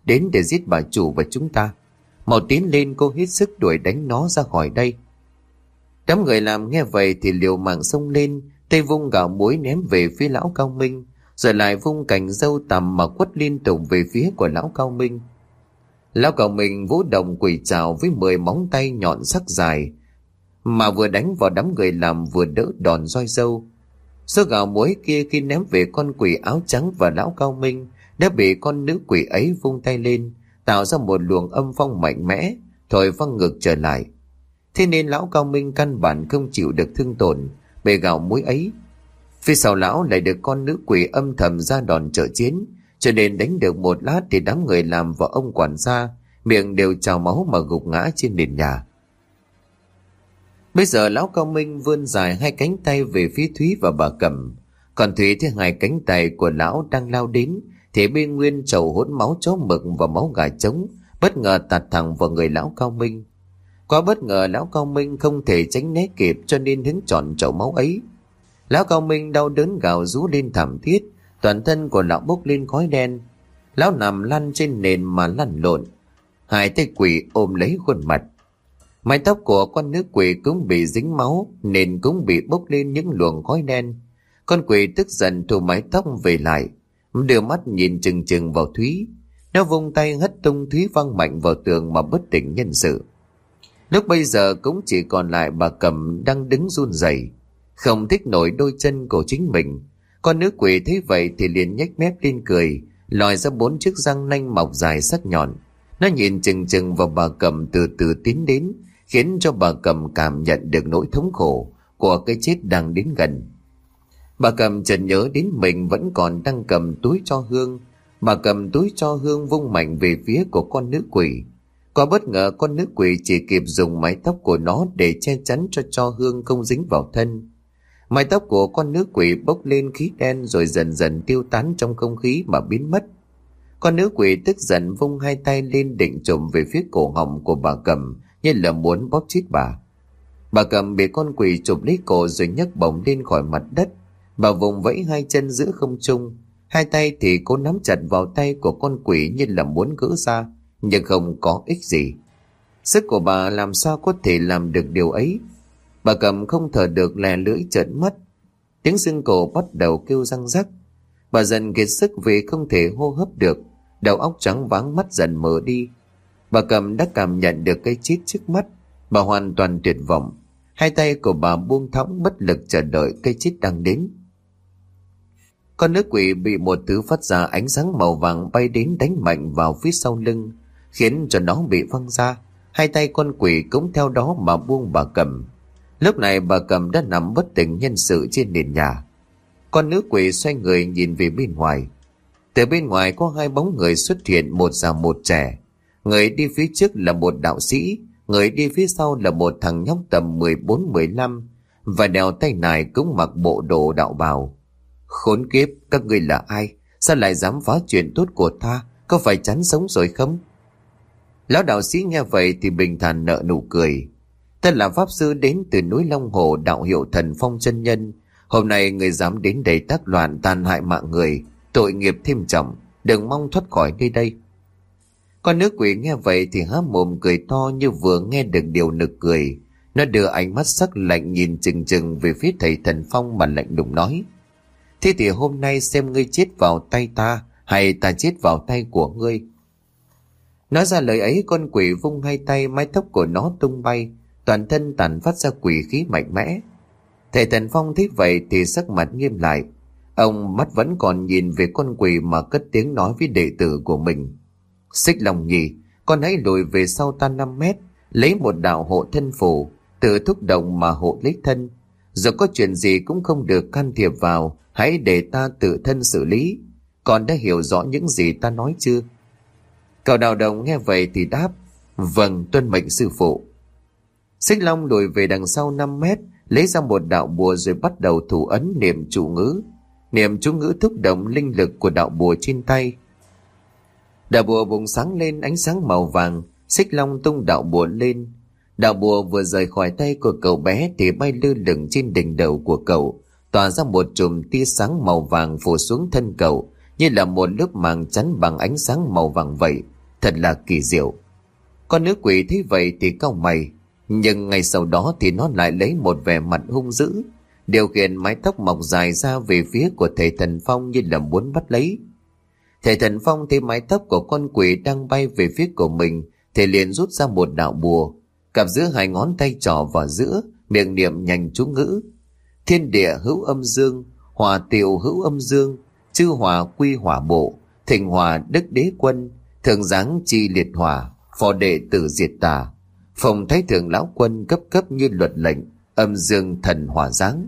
đến để giết bà chủ và chúng ta. Mau tiến lên, cô hết sức đuổi đánh nó ra khỏi đây. Đám người làm nghe vậy thì liều mạng xông lên, tay vung gạo muối ném về phía lão Cao Minh, rồi lại vung cành dâu tằm mà quất liên tục về phía của lão Cao Minh. Lão Cao Minh vũ động quỷ trảo với 10 móng tay nhọn sắc dài, mà vừa đánh vào đám người làm vừa đỡ đòn roi dâu. Số gạo muối kia khi ném về con quỷ áo trắng và lão Cao Minh đã bị con nữ quỷ ấy vung tay lên, tạo ra một luồng âm phong mạnh mẽ, thổi văng ngược trở lại. Thế nên lão Cao Minh căn bản không chịu được thương tổn bề gạo muối ấy. Phía sau lão lại được con nữ quỷ âm thầm ra đòn trợ chiến, cho nên đánh được một lát thì đám người làm và ông quản gia miệng đều trào máu mà gục ngã trên nền nhà. Bây giờ lão Cao Minh vươn dài hai cánh tay về phía Thúy và bà Cẩm. Còn Thúy thấy hai cánh tay của lão đang lao đến thì bên nguyên chậu hỗn máu chó mực và máu gà trống bất ngờ tạt thẳng vào người lão Cao Minh. Quá bất ngờ, lão Cao Minh không thể tránh né kịp cho nên hứng trọn chậu máu ấy. Lão Cao Minh đau đớn gào rú lên thảm thiết, toàn thân của lão bốc lên khói đen. Lão nằm lăn trên nền mà lăn lộn, hai tay quỷ ôm lấy khuôn mặt. Mái tóc của con nữ quỷ cũng bị dính máu, nền cũng bị bốc lên những luồng khói đen. Con quỷ tức giận thu mái tóc về lại, đưa mắt nhìn chừng chừng vào Thúy. Nó vung tay hất tung Thúy văng mạnh vào tường mà bất tỉnh nhân sự. Lúc bây giờ cũng chỉ còn lại bà Cẩm đang đứng run rẩy, không thích nổi đôi chân của chính mình. Con nữ quỷ thấy vậy thì liền nhếch mép lên cười, lòi ra 4 chiếc răng nanh mọc dài sắc nhọn. Nó nhìn chừng chừng vào bà Cẩm từ từ tiến đến, khiến cho bà Cẩm cảm nhận được nỗi thống khổ của cái chết đang đến gần. Bà Cẩm chợt nhớ đến mình vẫn còn đang cầm túi cho hương. Bà cầm túi cho hương vung mạnh về phía của con nữ quỷ. Quá bất ngờ, con nữ quỷ chỉ kịp dùng mái tóc của nó để che chắn cho hương không dính vào thân. Mái tóc của con nữ quỷ bốc lên khí đen rồi dần dần tiêu tán trong không khí mà biến mất. Con nữ quỷ tức giận vung hai tay lên định chộm về phía cổ họng của bà Cẩm như là muốn bóp chết bà. Bà Cẩm bị con quỷ chụp lấy cổ rồi nhấc bổng lên khỏi mặt đất. Bà vùng vẫy hai chân giữa không trung, hai tay thì cố nắm chặt vào tay của con quỷ như là muốn gỡ ra, nhưng không có ích gì. Sức của bà làm sao có thể làm được điều ấy. Bà Cẩm không thở được, lè lưỡi trợn mắt, tiếng xương cổ bắt đầu kêu răng rắc. Bà dần kiệt sức vì không thể hô hấp được, đầu óc trắng váng, mắt dần mờ đi. Bà Cẩm đã cảm nhận được cái chết trước mắt. Bà hoàn toàn tuyệt vọng, hai tay của bà buông thõng bất lực chờ đợi cái chết đang đến. Con nữ quỷ bị một thứ phát ra ánh sáng màu vàng bay đến đánh mạnh vào phía sau lưng, khiến cho nó bị văng ra. Hai tay con quỷ cũng theo đó mà buông bà Cẩm. Lúc này bà Cẩm đã nằm bất tỉnh nhân sự trên nền nhà. Con nữ quỷ xoay người nhìn về bên ngoài. Từ bên ngoài có hai bóng người xuất hiện, một già một trẻ. Người đi phía trước là một đạo sĩ, người đi phía sau là một thằng nhóc tầm 14-15, và đeo tay nải cũng mặc bộ đồ đạo bào. Khốn kiếp, các ngươi là ai? Sao lại dám phá chuyện tốt của ta? Có phải chán sống rồi không? Lão đạo sĩ nghe vậy thì bình thản nở nụ cười. Ta là pháp sư đến từ núi Long Hồ, đạo hiệu Thần Phong chân nhân. Hôm nay người dám đến đây tác loạn tàn hại mạng người, tội nghiệp thêm trọng, đừng mong thoát khỏi nơi đây. Con nữ quỷ nghe vậy thì há mồm cười to như vừa nghe được điều nực cười. Nó đưa ánh mắt sắc lạnh nhìn chừng chừng về phía thầy Thần Phong mà lạnh lùng nói: thế thì hôm nay xem ngươi chết vào tay ta hay ta chết vào tay của ngươi. Nói ra lời ấy, con quỷ vung hai tay, mái tóc của nó tung bay, toàn thân tản phát ra quỷ khí mạnh mẽ. Thầy Thần Phong thấy vậy thì sắc mặt nghiêm lại. Ông mắt vẫn còn nhìn về con quỷ mà cất tiếng nói với đệ tử của mình: Xích Long Nhi, con hãy lùi về sau ta 5 mét, lấy một đạo hộ thân phù, tự thúc động mà hộ lấy thân. Dù có chuyện gì cũng không được can thiệp vào, hãy để ta tự thân xử lý. Con đã hiểu rõ những gì ta nói chưa? Cậu đạo đồng nghe vậy thì đáp: vâng, tuân mệnh sư phụ. Xích Long lùi về đằng sau 5 mét, lấy ra một đạo bùa rồi bắt đầu thủ ấn niệm chú ngữ. Niệm chú ngữ thúc động linh lực của đạo bùa trên tay. Đạo bùa bùng sáng lên ánh sáng màu vàng. Xích Long tung đạo bùa lên. Đạo bùa vừa rời khỏi tay của cậu bé thì bay lơ lửng trên đỉnh đầu của cậu, tỏa ra một chùm tia sáng màu vàng phủ xuống thân cậu, như là một lớp màng chắn bằng ánh sáng màu vàng vậy, thật là kỳ diệu. Con nữ quỷ thấy vậy thì cau mày, nhưng ngay sau đó thì nó lại lấy một vẻ mặt hung dữ, điều khiển mái tóc mọc dài ra về phía của thầy Thần Phong như là muốn bắt lấy. Thầy Thần Phong thấy mái tóc của con quỷ đang bay về phía của mình thì liền rút ra một đạo bùa, cặp giữa hai ngón tay trỏ vào giữa, miệng niệm nhanh chú ngữ: thiên địa hữu âm dương, hỏa tiệu hữu âm dương, chư hỏa quy hỏa bộ, thịnh hỏa đức đế quân, thượng giáng chi liệt hỏa, phò đệ tử diệt tà, phòng thái thượng lão quân cấp cấp như luật lệnh, âm dương thần hỏa giáng.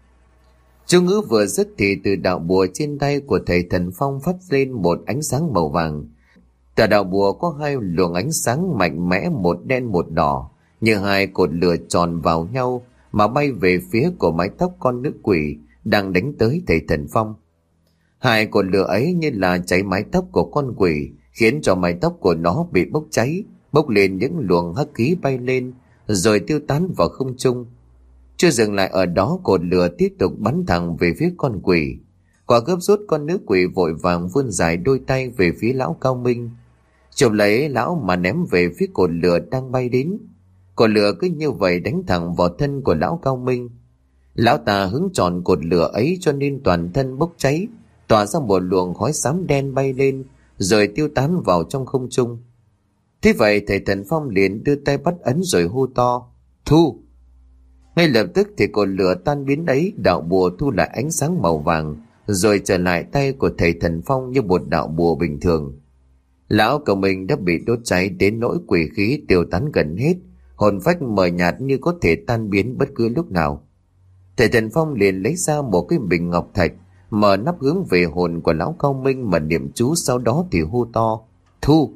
Chú ngữ vừa dứt thì từ đạo bùa trên tay của thầy Thần Phong phát lên một ánh sáng màu vàng. Từ đạo bùa có hai luồng ánh sáng mạnh mẽ, một đen một đỏ, như hai cột lửa tròn vào nhau mà bay về phía của mái tóc con nữ quỷ đang đánh tới thầy Thần Phong. Hai cột lửa ấy như là cháy mái tóc của con quỷ, khiến cho mái tóc của nó bị bốc cháy, bốc lên những luồng hắc khí bay lên rồi tiêu tán vào không trung. Chưa dừng lại ở đó, cột lửa tiếp tục bắn thẳng về phía con quỷ. Quả gấp rút, con nữ quỷ vội vàng vươn dài đôi tay về phía lão Cao Minh, chụp lấy lão mà ném về phía cột lửa đang bay đến. Cột lửa cứ như vậy đánh thẳng vào thân của lão Cao Minh. Lão ta hứng tròn cột lửa ấy cho nên toàn thân bốc cháy, tỏa ra một luồng khói xám đen bay lên rồi tiêu tán vào trong không trung. Thế vậy thầy Thần Phong liền đưa tay bắt ấn rồi hô to: thu! Ngay lập tức thì cột lửa tan biến ấy, đạo bùa thu lại ánh sáng màu vàng rồi trở lại tay của thầy Thần Phong như một đạo bùa bình thường. Lão Cao Minh đã bị đốt cháy đến nỗi quỷ khí tiêu tán gần hết, hồn phách mờ nhạt như có thể tan biến bất cứ lúc nào. Thầy Thần Phong liền lấy ra một cái bình ngọc thạch, mở nắp hướng về hồn của lão Cao Minh mà niệm chú, sau đó thì hô to: thu!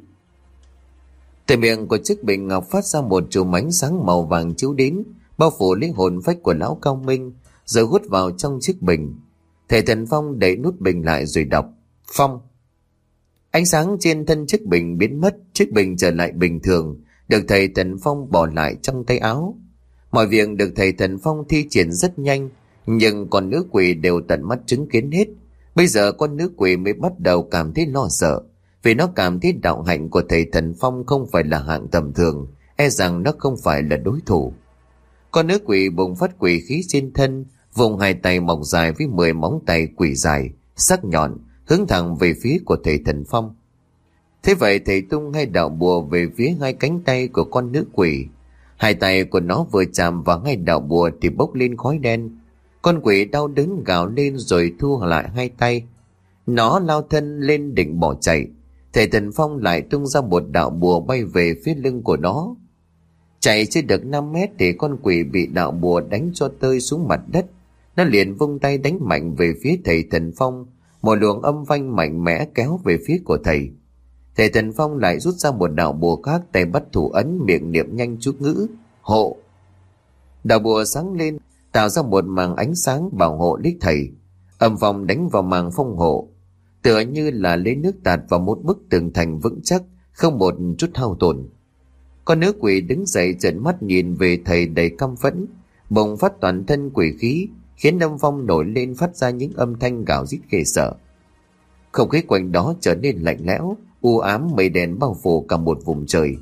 Từ miệng của chiếc bình ngọc phát ra một chùm ánh sáng màu vàng chiếu đến, bao phủ lấy hồn phách của lão Cao Minh rồi hút vào trong chiếc bình. Thầy Thần Phong đẩy nút bình lại rồi đọc: phong! Ánh sáng trên thân chiếc bình biến mất, chiếc bình trở lại bình thường, được thầy Thần Phong bỏ lại trong tay áo. Mọi việc được thầy Thần Phong thi triển rất nhanh, nhưng con nữ quỷ đều tận mắt chứng kiến hết. Bây giờ con nữ quỷ mới bắt đầu cảm thấy lo sợ, vì nó cảm thấy đạo hạnh của thầy Thần Phong không phải là hạng tầm thường, e rằng nó không phải là đối thủ. Con nữ quỷ bùng phát quỷ khí trên thân, vùng hai tay mọc dài với 10 móng tay quỷ dài, sắc nhọn, hướng thẳng về phía của thầy Thần Phong. Thế vậy thầy tung hai đạo bùa về phía hai cánh tay của con nữ quỷ. Hai tay của nó vừa chạm vào hai đạo bùa thì bốc lên khói đen. Con quỷ đau đớn gào lên rồi thu lại hai tay. Nó lao thân lên định bỏ chạy. Thầy Thần Phong lại tung ra một đạo bùa bay về phía lưng của nó. Chạy chưa được 5 mét thì con quỷ bị đạo bùa đánh cho tơi xuống mặt đất. Nó liền vung tay đánh mạnh về phía thầy Thần Phong. Một luồng âm vang mạnh mẽ kéo về phía của thầy. Thầy Thần Phong lại rút ra một đạo bùa khác, tay bắt thủ ấn, miệng niệm nhanh chú ngữ: hộ! Đạo bùa sáng lên, tạo ra một màng ánh sáng bảo hộ lấy thầy. Âm phong đánh vào màng phong hộ, tựa như là lấy nước tạt vào một bức tường thành vững chắc, không một chút hao tổn. Con nữ quỷ đứng dậy trợn mắt nhìn về thầy đầy căm phẫn, bùng phát toàn thân quỷ khí, khiến âm phong nổi lên phát ra những âm thanh gào rít ghê sợ. Không khí quanh đó trở nên lạnh lẽo, u ám, mây đen bao phủ cả một vùng trời.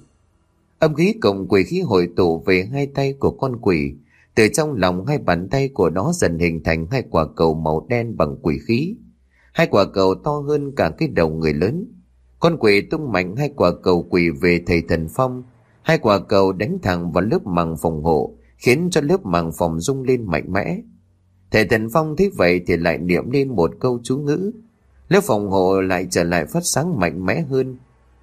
Âm khí cùng quỷ khí hội tụ về hai tay của con quỷ. Từ trong lòng hai bàn tay của nó dần hình thành hai quả cầu màu đen bằng quỷ khí. Hai quả cầu to hơn cả cái đầu người lớn. Con quỷ tung mạnh hai quả cầu quỷ về thầy Thần Phong. Hai quả cầu đánh thẳng vào lớp màng phòng hộ, khiến cho lớp màng phòng rung lên mạnh mẽ. Thầy Thần Phong thấy vậy thì lại niệm lên một câu chú ngữ. Lớp phòng hộ lại trở lại phát sáng mạnh mẽ hơn.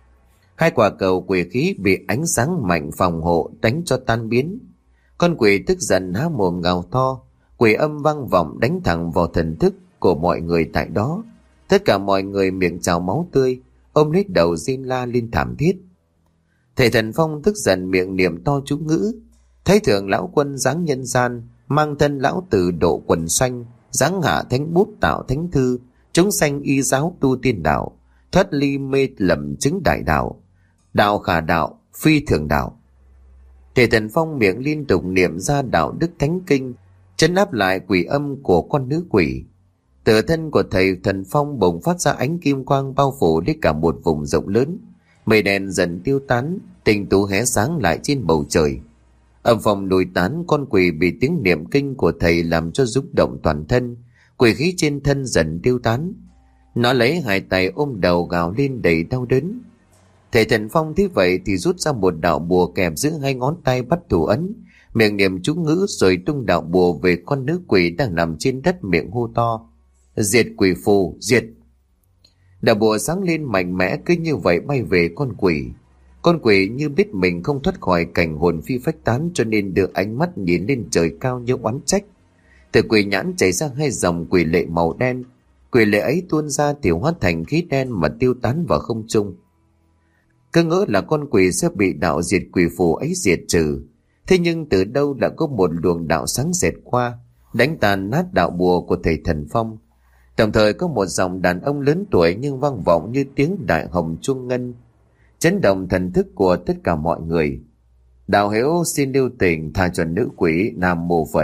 Hai quả cầu quỷ khí bị ánh sáng mạnh phòng hộ đánh cho tan biến. Con quỷ tức giận há mồm gào to, quỷ âm vang vọng đánh thẳng vào thần thức của mọi người tại đó. Tất cả mọi người miệng trào máu tươi, ôm lấy đầu rên la lên thảm thiết. Thầy Thần Phong tức giận miệng niệm to chú ngữ. Thái thượng lão quân giáng nhân gian, mang thân lão tử độ quần xoanh, giáng hạ thánh bút tạo thánh thư, chúng sanh y giáo tu tiên đạo, thoát ly mê lầm chứng đại đạo, đạo khả đạo, phi thường đạo. Thầy Thần Phong miệng liên tục niệm ra đạo đức thánh kinh, trấn áp lại quỷ âm của con nữ quỷ. Từ thân của thầy Thần Phong bỗng phát ra ánh kim quang bao phủ đi cả một vùng rộng lớn. Mây đen dần tiêu tán, tinh tú hé sáng lại trên bầu trời. Âm phong lùi tán, con quỷ bị tiếng niệm kinh của thầy làm cho rung động toàn thân. Quỷ khí trên thân dần tiêu tán. Nó lấy hai tay ôm đầu gào lên đầy đau đớn. Thầy Thần Phong thấy vậy thì rút ra một đạo bùa kẹp giữa hai ngón tay bắt thủ ấn, miệng niệm chú ngữ rồi tung đạo bùa về con nữ quỷ đang nằm trên đất, miệng hô to: "Diệt quỷ phù, diệt!" Đạo bùa sáng lên mạnh mẽ, cứ như vậy bay về con quỷ. Con quỷ như biết mình không thoát khỏi cảnh hồn phi phách tán, cho nên đưa ánh mắt nhìn lên trời cao như oán trách. Từ quỷ nhãn chảy ra hai dòng quỷ lệ màu đen. Quỷ lệ ấy tuôn ra thì hóa thành khí đen mà tiêu tán vào không trung. Cứ ngỡ là con quỷ sẽ bị đạo diệt quỷ phù ấy diệt trừ. Thế nhưng từ đâu lại có một luồng đạo sáng xẹt qua, đánh tàn nát đạo bùa của thầy Thần Phong. Đồng thời có một dòng đàn ông lớn tuổi nhưng vang vọng như tiếng đại hồng chuông ngân, chấn động thần thức của tất cả mọi người. Đạo hữu xin lưu tình tha cho nữ quỷ, Nam Mô Phật.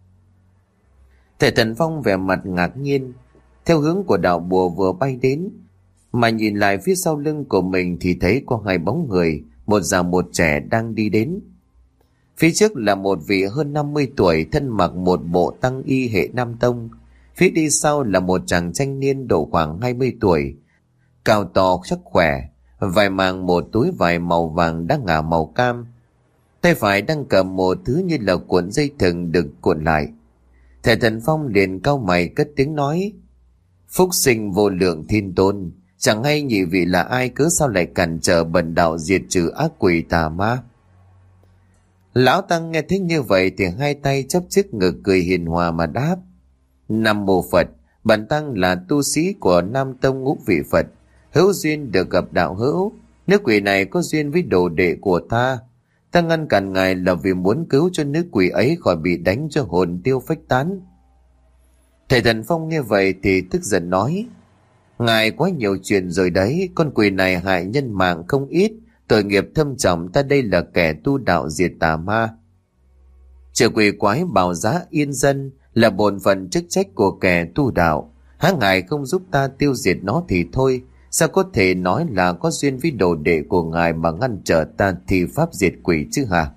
Thầy Thần Phong vẻ mặt ngạc nhiên, theo hướng của đạo bùa vừa bay đến, mà nhìn lại phía sau lưng của mình thì thấy có hai bóng người, một già một trẻ đang đi đến. Phía trước là một vị hơn 50 tuổi, thân mặc một bộ tăng y hệ Nam Tông. Phía đi sau là một chàng thanh niên độ khoảng 20 tuổi, cao to chắc khỏe, vai mang một túi vải màu vàng đã ngả màu cam. Tay phải đang cầm một thứ như là cuộn dây thừng được cuộn lại. Thầy Thần Phong liền cau mày cất tiếng nói: "Phúc sinh vô lượng thiên tôn, chẳng hay nhị vị là ai, cớ sao lại cản trở bần đạo diệt trừ ác quỷ tà ma?" Lão tăng nghe thấy như vậy thì hai tay chắp trước ngực cười hiền hòa mà đáp: "Nam Mô Phật, bản tăng là tu sĩ của Nam Tông Ngũ Vị Phật, hữu duyên được gặp đạo hữu. Nữ quỷ này có duyên với đồ đệ của ta. Ta ngăn cản ngài là vì muốn cứu cho nữ quỷ ấy khỏi bị đánh cho hồn tiêu phách tán." Thầy Thần Phong nghe vậy thì tức giận nói: "Ngài quá nhiều chuyện rồi đấy, con quỷ này hại nhân mạng không ít, tội nghiệp thâm trọng, ta đây là kẻ tu đạo diệt tà ma. Trừ quỷ quái bảo giá yên dân là bổn phận chức trách của kẻ tu đạo. Há ngài không giúp ta tiêu diệt nó thì thôi, sao có thể nói là có duyên với đồ đệ của ngài mà ngăn trở ta thi pháp diệt quỷ chứ hả?"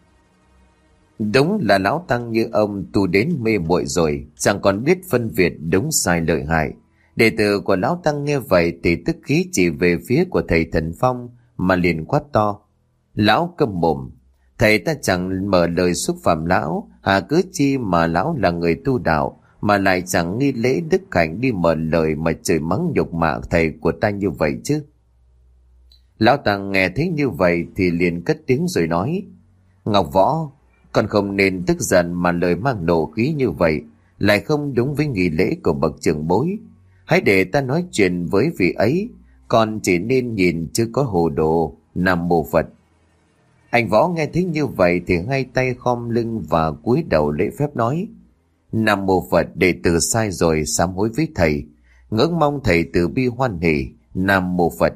Đúng là lão tăng như ông tu đến mê muội rồi, chẳng còn biết phân biệt đúng sai lợi hại. Đệ tử của lão tăng nghe vậy thì tức khí chỉ về phía của thầy Thần Phong mà liền quát to: "Lão câm mồm! Thầy ta chẳng mở lời xúc phạm lão, hà cớ chi mà lão là người tu đạo mà lại chẳng nghi lễ đức hạnh đi mở lời mà chửi mắng nhục mạ thầy của ta như vậy chứ?" Lão tăng nghe thấy như vậy thì liền cất tiếng rồi nói: "Ngọc Võ, con không nên tức giận mà lời mang nộ khí như vậy, lại không đúng với nghi lễ của bậc trưởng bối. Hãy để ta nói chuyện với vị ấy, con chỉ nên nhìn chứ có hồ đồ. Nam Mô Phật." Anh Võ nghe thấy như vậy thì hai tay khom lưng và cúi đầu lễ phép nói: "Nam Mô Phật, đệ tử sai rồi, sám hối với thầy, ngưỡng mong thầy từ bi hoan hỷ. Nam Mô Phật."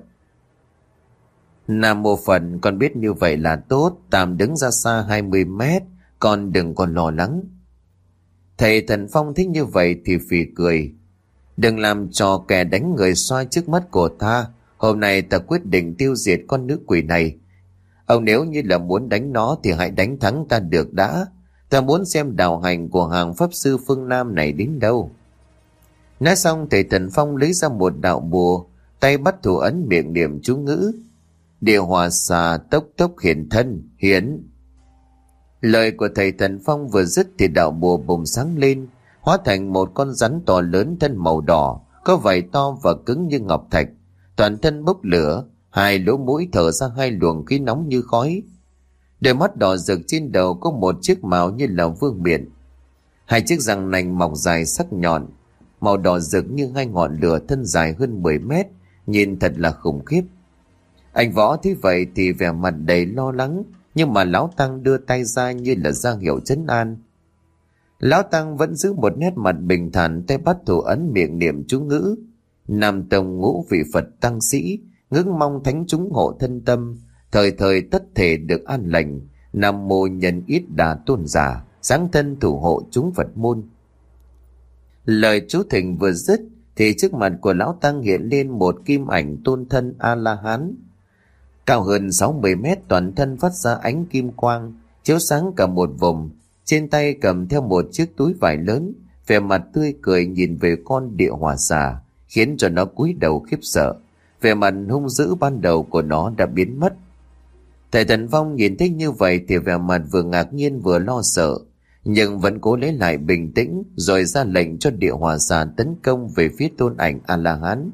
"Nam Mô Phật, con biết như vậy là tốt, tạm đứng ra xa 20 mét, con đừng còn lo lắng." Thầy Thần Phong thích như vậy thì phì cười: "Đừng làm trò kẻ đánh người xoay trước mắt của ta. Hôm nay ta quyết định tiêu diệt con nữ quỷ này. Ông nếu như là muốn đánh nó thì hãy đánh thắng ta được đã. Ta muốn xem đạo hành của hàng pháp sư phương Nam này đến đâu." Nói xong thầy Thần Phong lấy ra một đạo bùa, tay bắt thủ ấn, miệng niệm chú ngữ: "Địa hòa xà tốc tốc hiện thân, hiển." Lời của thầy Thần Phong vừa dứt thì đạo bùa bùng sáng lên, hóa thành một con rắn to lớn, thân màu đỏ, có vảy to và cứng như ngọc thạch, toàn thân bốc lửa, hai lỗ mũi thở ra hai luồng khí nóng như khói. Đôi mắt đỏ rực, trên đầu có một chiếc mào như là vương miện, hai chiếc răng nành mọc dài sắc nhọn, màu đỏ rực như hai ngọn lửa, thân dài hơn 10 mét, nhìn thật là khủng khiếp. Anh Võ thấy vậy thì vẻ mặt đầy lo lắng, nhưng mà lão tăng đưa tay ra như là ra hiệu trấn an. Lão tăng vẫn giữ một nét mặt bình thản, tay bắt thủ ấn, miệng niệm chú ngữ: "Nam Tông Ngũ Vị Phật tăng sĩ, ngưỡng mong thánh chúng hộ thân tâm, thời thời tất thể được an lành. Nam Mô Nhân Ít Đà Tôn Giả, sáng thân thủ hộ chúng Phật môn." Lời chú thỉnh vừa dứt thì trước mặt của lão tăng hiện lên một kim ảnh tôn thân A-la-hán, cao hơn 60 mét, toàn thân phát ra ánh kim quang, chiếu sáng cả một vùng. Trên tay cầm theo một chiếc túi vải lớn, vẻ mặt tươi cười nhìn về con địa hỏa xà, khiến cho nó cúi đầu khiếp sợ. Vẻ mặt hung dữ ban đầu của nó đã biến mất. Thầy Thần Phong nhìn thấy như vậy thì vẻ mặt vừa ngạc nhiên vừa lo sợ, nhưng vẫn cố lấy lại bình tĩnh, rồi ra lệnh cho địa hỏa xà tấn công về phía tôn ảnh A-la-hán.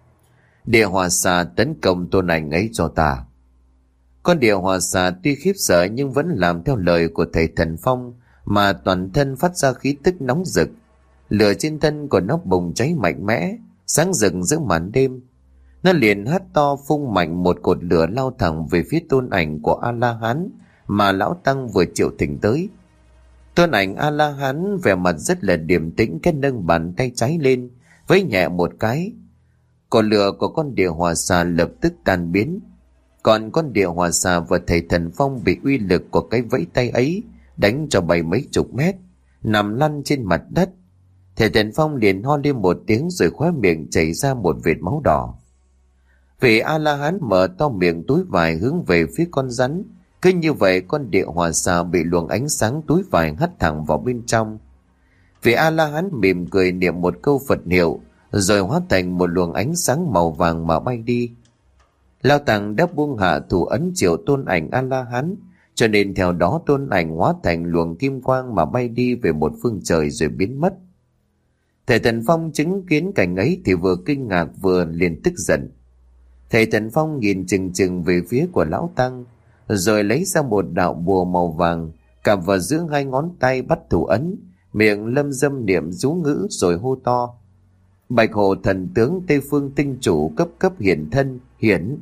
Địa hỏa xà tấn công tôn ảnh ấy cho ta. Con địa hỏa xà tuy khiếp sợ nhưng vẫn làm theo lời của thầy Thần Phong, mà toàn thân phát ra khí tức nóng rực. Lửa trên thân của nó bùng cháy mạnh mẽ, sáng rực giữa màn đêm. Nó liền hét to phun mạnh một cột lửa lao thẳng về phía tôn ảnh của A-la-hán mà lão tăng vừa triệu thỉnh tới. Tôn ảnh A-la-hán vẻ mặt rất là điềm tĩnh, cái nâng bàn tay trái lên, vẫy nhẹ một cái. Cột lửa của con địa hỏa xà lập tức tan biến. Còn con địa hỏa xà và thầy Thần Phong bị uy lực của cái vẫy tay ấy đánh cho bay mấy chục mét, nằm lăn trên mặt đất. Thầy Thần Phong liền ho lên một tiếng rồi khóe miệng chảy ra một vệt máu đỏ. Vị A-la-hán mở to miệng túi vải hướng về phía con rắn. Cứ như vậy con địa hỏa xà bị luồng ánh sáng túi vải hắt thẳng vào bên trong. Vị A-la-hán mỉm cười niệm một câu Phật hiệu, rồi hóa thành một luồng ánh sáng màu vàng mà bay đi. Lão tăng đã buông hạ thủ ấn triệu tôn ảnh A-la-hán, cho nên theo đó tôn ảnh hóa thành luồng kim quang mà bay đi về một phương trời rồi biến mất. Thầy Thần Phong chứng kiến cảnh ấy thì vừa kinh ngạc vừa liền tức giận. Thầy Thần Phong nhìn chừng chừng về phía của lão tăng, rồi lấy ra một đạo bùa màu vàng, cắm vào giữa hai ngón tay bắt thủ ấn, miệng lâm dâm niệm chú ngữ rồi hô to: Bạch Hổ thần tướng Tây Phương tinh chủ cấp cấp hiển thân, hiển.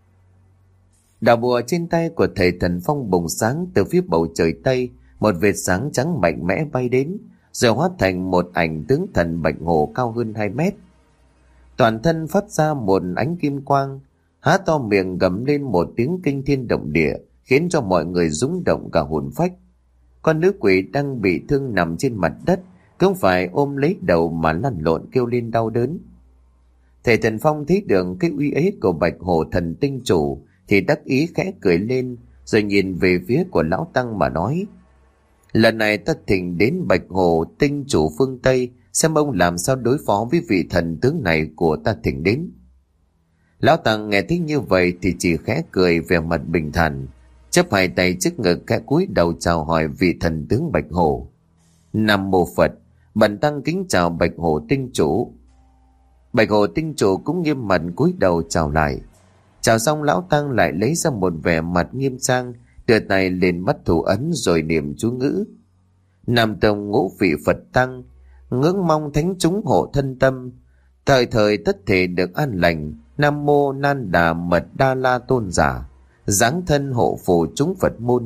Đạo bùa trên tay của thầy Thần Phong bùng sáng, từ phía bầu trời tây một vệt sáng trắng mạnh mẽ bay đến, rồi hóa thành một ảnh tướng thần Bạch Hổ cao hơn 2 mét. Toàn thân phát ra một ánh kim quang, há to miệng gầm lên một tiếng kinh thiên động địa, khiến cho mọi người rung động cả hồn phách. Con nữ quỷ đang bị thương nằm trên mặt đất cũng phải ôm lấy đầu mà lăn lộn kêu lên đau đớn. Thầy Thần Phong thấy được cái uy ấy của Bạch Hổ thần tinh chủ thì đắc ý khẽ cười lên, rồi nhìn về phía của lão tăng mà nói: Lần này ta thỉnh đến Bạch Hổ tinh chủ phương Tây, xem ông làm sao đối phó với vị thần tướng này của ta thỉnh đến. Lão tăng nghe thấy như vậy thì chỉ khẽ cười vẻ mặt bình thản, chắp hai tay trước ngực khẽ cúi đầu chào hỏi vị thần tướng Bạch Hổ. Nam mô Phật, bần tăng kính chào Bạch Hổ tinh chủ. Bạch Hổ tinh chủ cũng nghiêm mặt cúi đầu chào lại. Chào xong lão tăng lại lấy ra một vẻ mặt nghiêm trang, đưa tay lên bắt thủ ấn rồi niệm chú ngữ: Nam tông ngũ vị Phật tăng, ngưỡng mong thánh chúng hộ thân tâm, thời thời tất thể được an lành. Nam mô Nan Đà Mật Đa La tôn giả, giáng thân hộ phù chúng Phật môn.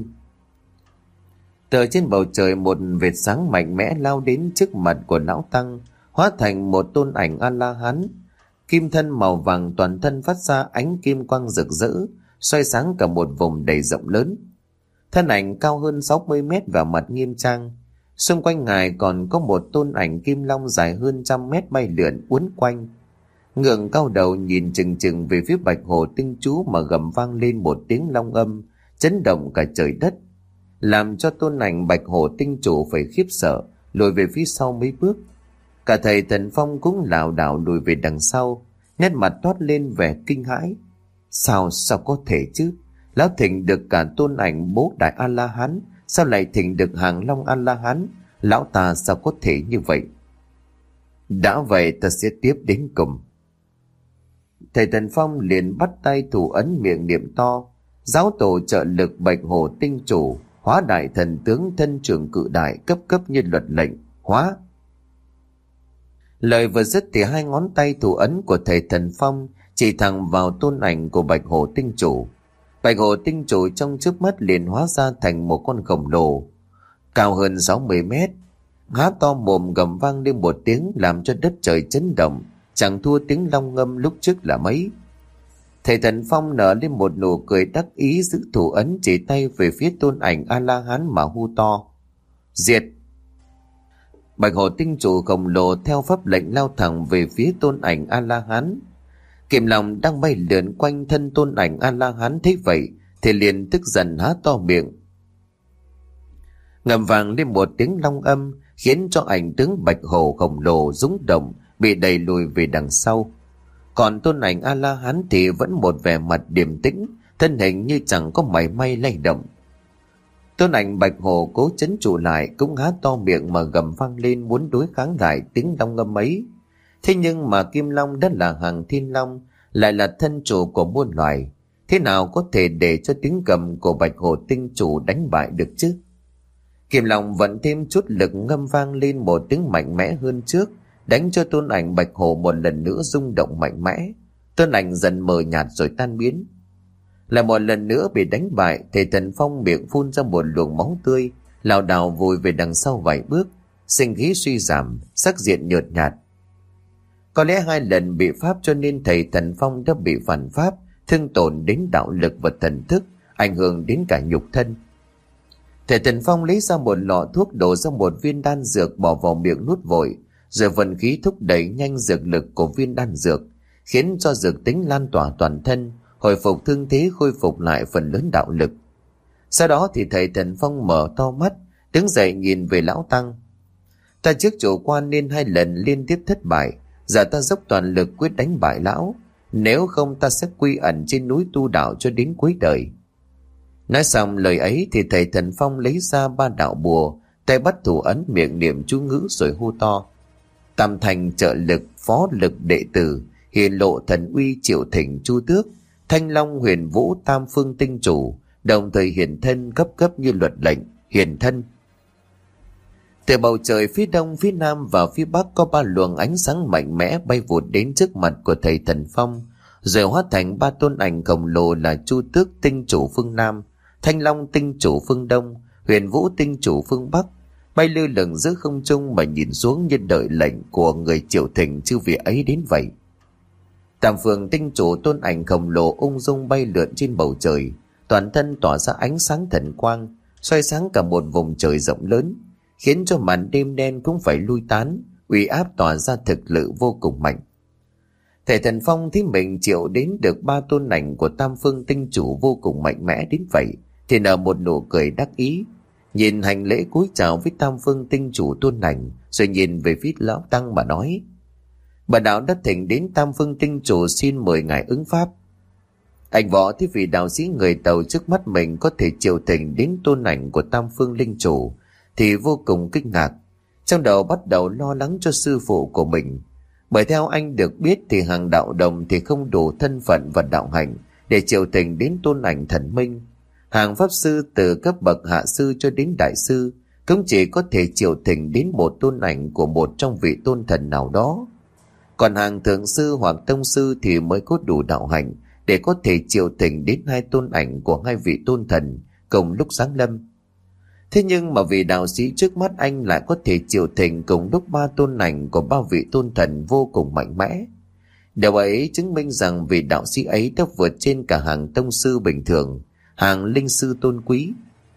Từ trên bầu trời một vệt sáng mạnh mẽ lao đến trước mặt của lão tăng, hóa thành một tôn ảnh A-la-hán, kim thân màu vàng, toàn thân phát ra ánh kim quang rực rỡ, soi sáng cả một vùng đầy rộng lớn. Thân ảnh cao hơn 60 mét và mặt nghiêm trang. Xung quanh ngài còn có một tôn ảnh kim long dài hơn 100 mét bay lượn uốn quanh. Ngượng cao đầu nhìn chừng chừng về phía Bạch Hổ tinh chú mà gầm vang lên một tiếng long âm, chấn động cả trời đất, làm cho tôn ảnh Bạch Hổ tinh chủ phải khiếp sợ, lùi về phía sau mấy bước. Cả thầy Thần Phong cũng lảo đảo lùi về đằng sau, nét mặt toát lên vẻ kinh hãi. Sao có thể chứ? Lão thỉnh được cả tôn ảnh bố đại A-la-hán, sao lại thỉnh được hàng long A-la-hán? Lão ta sao có thể như vậy? Đã vậy ta sẽ tiếp đến cùng. Thầy Thần Phong liền bắt tay thủ ấn, miệng niệm to: Giáo tổ trợ lực Bạch Hổ tinh chủ, hóa đại thần tướng thân trường cự đại, cấp cấp như luật lệnh, hóa. Lời vừa dứt thì hai ngón tay thủ ấn của thầy Thần Phong chỉ thẳng vào tôn ảnh của Bạch Hổ tinh chủ. Bạch Hổ tinh chủ trong chớp mắt liền hóa ra thành một con khổng lồ, cao hơn 60 mét, há to mồm gầm vang lên một tiếng làm cho đất trời chấn động, chẳng thua tiếng long ngâm lúc trước là mấy. Thầy Thần Phong nở lên một nụ cười đắc ý, giữ thủ ấn chỉ tay về phía tôn ảnh A-la-hán mà hô to: Diệt! Bạch Hổ Tinh Chủ khổng lồ theo pháp lệnh lao thẳng về phía tôn ảnh A-la-hán. Kim Long đang bay lượn quanh thân tôn ảnh A-la-hán thấy vậy thì liền tức giận há to miệng, ngầm vang lên một tiếng long âm, khiến cho ảnh tướng Bạch Hổ khổng lồ rung động, bị đẩy lùi về đằng sau. Còn tôn ảnh A-la-hán thì vẫn một vẻ mặt điềm tĩnh, thân hình như chẳng có mảy may lay động. Tôn ảnh Bạch Hổ cố trấn trụ lại, cũng há to miệng mà gầm vang lên muốn đối kháng lại tiếng long âm ấy. Thế nhưng mà Kim Long đã là hàng thiên long, lại là thân chủ của muôn loài, thế nào có thể để cho tiếng gầm của Bạch Hổ Tinh Chủ đánh bại được chứ? Kim Long vẫn thêm chút lực ngâm vang lên một tiếng mạnh mẽ hơn trước, đánh cho tôn ảnh Bạch Hổ một lần nữa rung động mạnh mẽ. Tôn ảnh dần mờ nhạt rồi tan biến. Lại một lần nữa bị đánh bại, Thầy Thần Phong miệng phun ra một luồng máu tươi, lảo đảo vùi về đằng sau vài bước, sinh khí suy giảm, sắc diện nhợt nhạt. Có lẽ 2 lần bị pháp cho nên Thầy Thần Phong đã bị phản pháp, thương tổn đến đạo lực và thần thức, ảnh hưởng đến cả nhục thân. Thầy Thần Phong lấy ra một lọ thuốc, đổ ra một viên đan dược bỏ vào miệng nuốt vội, rồi vận khí thúc đẩy nhanh dược lực của viên đan dược, khiến cho dược tính lan tỏa toàn thân, hồi phục thương thế, khôi phục lại phần lớn đạo lực. Sau đó thì Thầy Thần Phong mở to mắt, đứng dậy nhìn về Lão Tăng. Ta trước chủ quan nên 2 lần liên tiếp thất bại, giờ ta dốc toàn lực quyết đánh bại lão, nếu không ta sẽ quy ẩn trên núi tu đạo cho đến cuối đời. Nói xong lời ấy thì Thầy Thần Phong lấy ra 3 đạo bùa, tay bắt thủ ấn, miệng niệm chú ngữ rồi hô to: Tam Thành trợ lực, phó lực đệ tử, hiển lộ thần uy triệu thỉnh chu tước, Thanh Long Huyền Vũ Tam Phương Tinh Chủ, đồng thời hiển thân cấp cấp như luật lệnh, hiển thân. Từ bầu trời phía đông, phía nam và phía bắc có 3 luồng ánh sáng mạnh mẽ bay vụt đến trước mặt của Thầy Thần Phong, rồi hóa thành 3 tôn ảnh khổng lồ là Chu Tước Tinh Chủ phương Nam, Thanh Long Tinh Chủ phương Đông, Huyền Vũ Tinh Chủ phương Bắc, bay lơ lửng giữa không trung mà nhìn xuống như đợi lệnh của người triệu thỉnh chư vị ấy đến vậy. Tam Phương Tinh Chủ tôn ảnh khổng lồ ung dung bay lượn trên bầu trời, toàn thân tỏa ra ánh sáng thần quang, soi sáng cả một vùng trời rộng lớn, khiến cho màn đêm đen cũng phải lui tán, uy áp tỏa ra thực lực vô cùng mạnh. Thầy Thần Phong thấy mình triệu đến được 3 tôn ảnh của Tam Phương Tinh Chủ vô cùng mạnh mẽ đến vậy, thì nở một nụ cười đắc ý, nhìn hành lễ cúi chào với Tam Phương Tinh Chủ tôn ảnh, rồi nhìn về phía Lão Tăng mà nói: Bần đạo đã thỉnh đến Tam Phương Tinh Chủ xin mời ngài ứng pháp. Anh Võ thấy vị đạo sĩ người Tàu trước mắt mình có thể triệu thỉnh đến tôn ảnh của Tam Phương Linh Chủ thì vô cùng kinh ngạc, trong đầu bắt đầu lo lắng cho sư phụ của mình. Bởi theo anh được biết thì hàng đạo đồng thì không đủ thân phận và đạo hạnh để triệu thỉnh đến tôn ảnh thần minh. Hàng pháp sư từ cấp bậc hạ sư cho đến đại sư cũng chỉ có thể triệu thỉnh đến một tôn ảnh của một trong vị tôn thần nào đó. Còn hàng thượng sư hoặc tông sư thì mới có đủ đạo hạnh để có thể triệu thỉnh đến 2 tôn ảnh của 2 vị tôn thần cùng lúc giáng lâm. Thế nhưng mà vị đạo sĩ trước mắt anh lại có thể triệu thỉnh cùng lúc 3 tôn ảnh của 3 vị tôn thần vô cùng mạnh mẽ. Điều ấy chứng minh rằng vị đạo sĩ ấy đã vượt trên cả hàng tông sư bình thường, hàng linh sư tôn quý.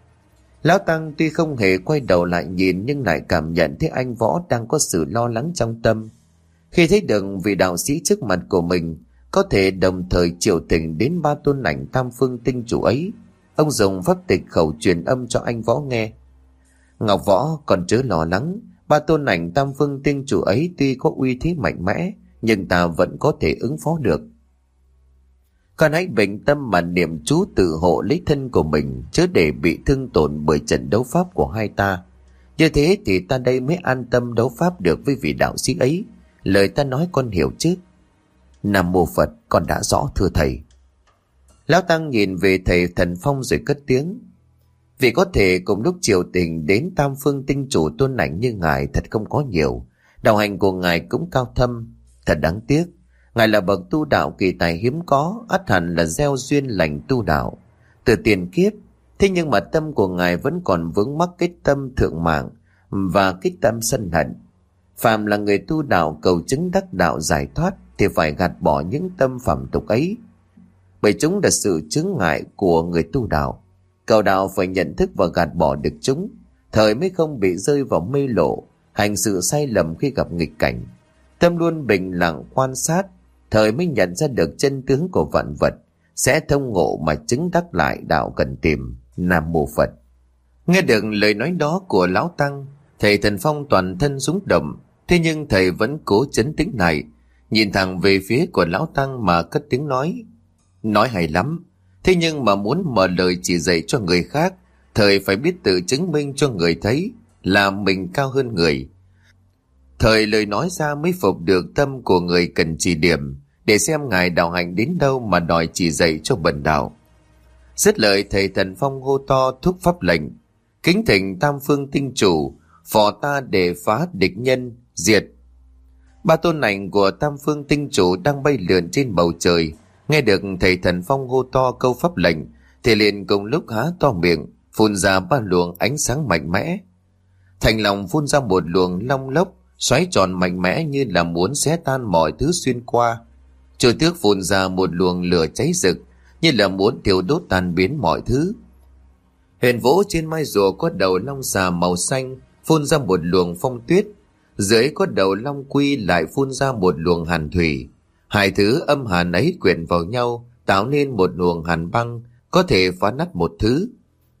Lão Tăng tuy không hề quay đầu lại nhìn, nhưng lại cảm nhận thấy anh Võ đang có sự lo lắng trong tâm. Khi thấy được vị đạo sĩ trước mặt của mình có thể đồng thời triệu thỉnh đến 3 tôn ảnh Tam Phương Tinh Chủ ấy, ông dùng pháp tịch khẩu truyền âm cho anh Võ nghe: Ngọc Võ, còn chớ lo lắng, 3 tôn ảnh Tam Phương Tinh Chủ ấy tuy có uy thế mạnh mẽ, nhưng ta vẫn có thể ứng phó được. Con hãy bình tâm mà niệm chú tự hộ lấy thân của mình, chớ để bị thương tổn bởi trận đấu pháp của hai ta. Như thế thì ta đây mới an tâm đấu pháp được với vị đạo sĩ ấy. Lời ta nói con hiểu chứ? Nam mô Phật, con đã rõ thưa thầy. Lão Tăng nhìn về Thầy Thần Phong rồi cất tiếng: Vì có thể cùng lúc triệu tình đến Tam Phương Tinh Chủ tôn ảnh như ngài thật không có nhiều. Đạo hành của ngài cũng cao thâm. Thật đáng tiếc, ngài là bậc tu đạo kỳ tài hiếm có, ắt hẳn là gieo duyên lành tu đạo từ tiền kiếp. Thế nhưng mà tâm của ngài vẫn còn vướng mắc cái tâm thượng mạng và cái tâm sân hận. Phàm là người tu đạo cầu chứng đắc đạo giải thoát thì phải gạt bỏ những tâm phạm tục ấy, bởi chúng là sự chướng ngại của người tu đạo. Cầu đạo phải nhận thức và gạt bỏ được chúng, thời mới không bị rơi vào mê lộ, hành sự sai lầm khi gặp nghịch cảnh. Tâm luôn bình lặng quan sát, thời mới nhận ra được chân tướng của vạn vật, sẽ thông ngộ mà chứng đắc lại đạo cần tìm. Nam mô Phật. Nghe được lời nói đó của lão tăng, thầy Thần Phong toàn thân rúng động. Thế nhưng thầy vẫn cố trấn tĩnh lại, nhìn thẳng về phía của lão tăng mà cất tiếng nói. Nói hay lắm, thế nhưng mà muốn mở lời chỉ dạy cho người khác, thầy phải biết tự chứng minh cho người thấy là mình cao hơn người. Thời lời nói ra mới phục được tâm của người cần chỉ điểm, để xem ngài đạo hạnh đến đâu mà đòi chỉ dạy cho bần đạo. Dứt lời, thầy Thần Phong hô to thúc pháp lệnh: kính thỉnh Tam Phương Tinh Chủ phò ta để phá địch nhân, diệt. Ba tôn ảnh của Tam Phương Tinh Chủ đang bay lượn trên bầu trời, nghe được thầy Thần Phong hô to câu pháp lệnh thì liền cùng lúc há to miệng, phun ra ba luồng ánh sáng mạnh mẽ. Thành lòng phun ra một luồng long lốc xoáy tròn mạnh mẽ như là muốn xé tan mọi thứ xuyên qua. Chu Tước phun ra một luồng lửa cháy rực như là muốn thiêu đốt tan biến mọi thứ. Huyền Vũ trên mai rùa có đầu long xà màu xanh phun ra một luồng phong tuyết, dưới có đầu long quy lại phun ra một luồng hàn thủy. Hai thứ âm hàn ấy quyện vào nhau tạo nên một luồng hàn băng có thể phá nát một thứ.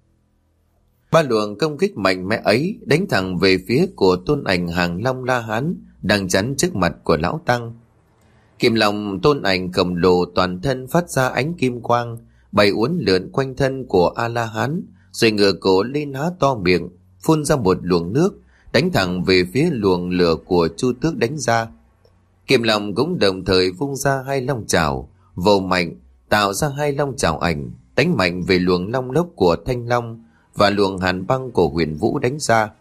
Ba luồng công kích mạnh mẽ ấy đánh thẳng về phía của tôn ảnh Hàng Long La Hán đang chắn trước mặt của lão tăng. Kim Long tôn ảnh khổng lồ toàn thân phát ra ánh kim quang, bay uốn lượn quanh thân của A La Hán, rồi ngửa cổ lên há to miệng, phun ra một luồng nước đánh thẳng về phía luồng lửa của Chu Tước đánh ra. Kim Long cũng đồng thời vung ra hai long chảo, vồ mạnh tạo ra hai long chảo ảnh đánh mạnh về luồng long lốc của Thanh Long và luồng hàn băng của Huyền Vũ đánh ra.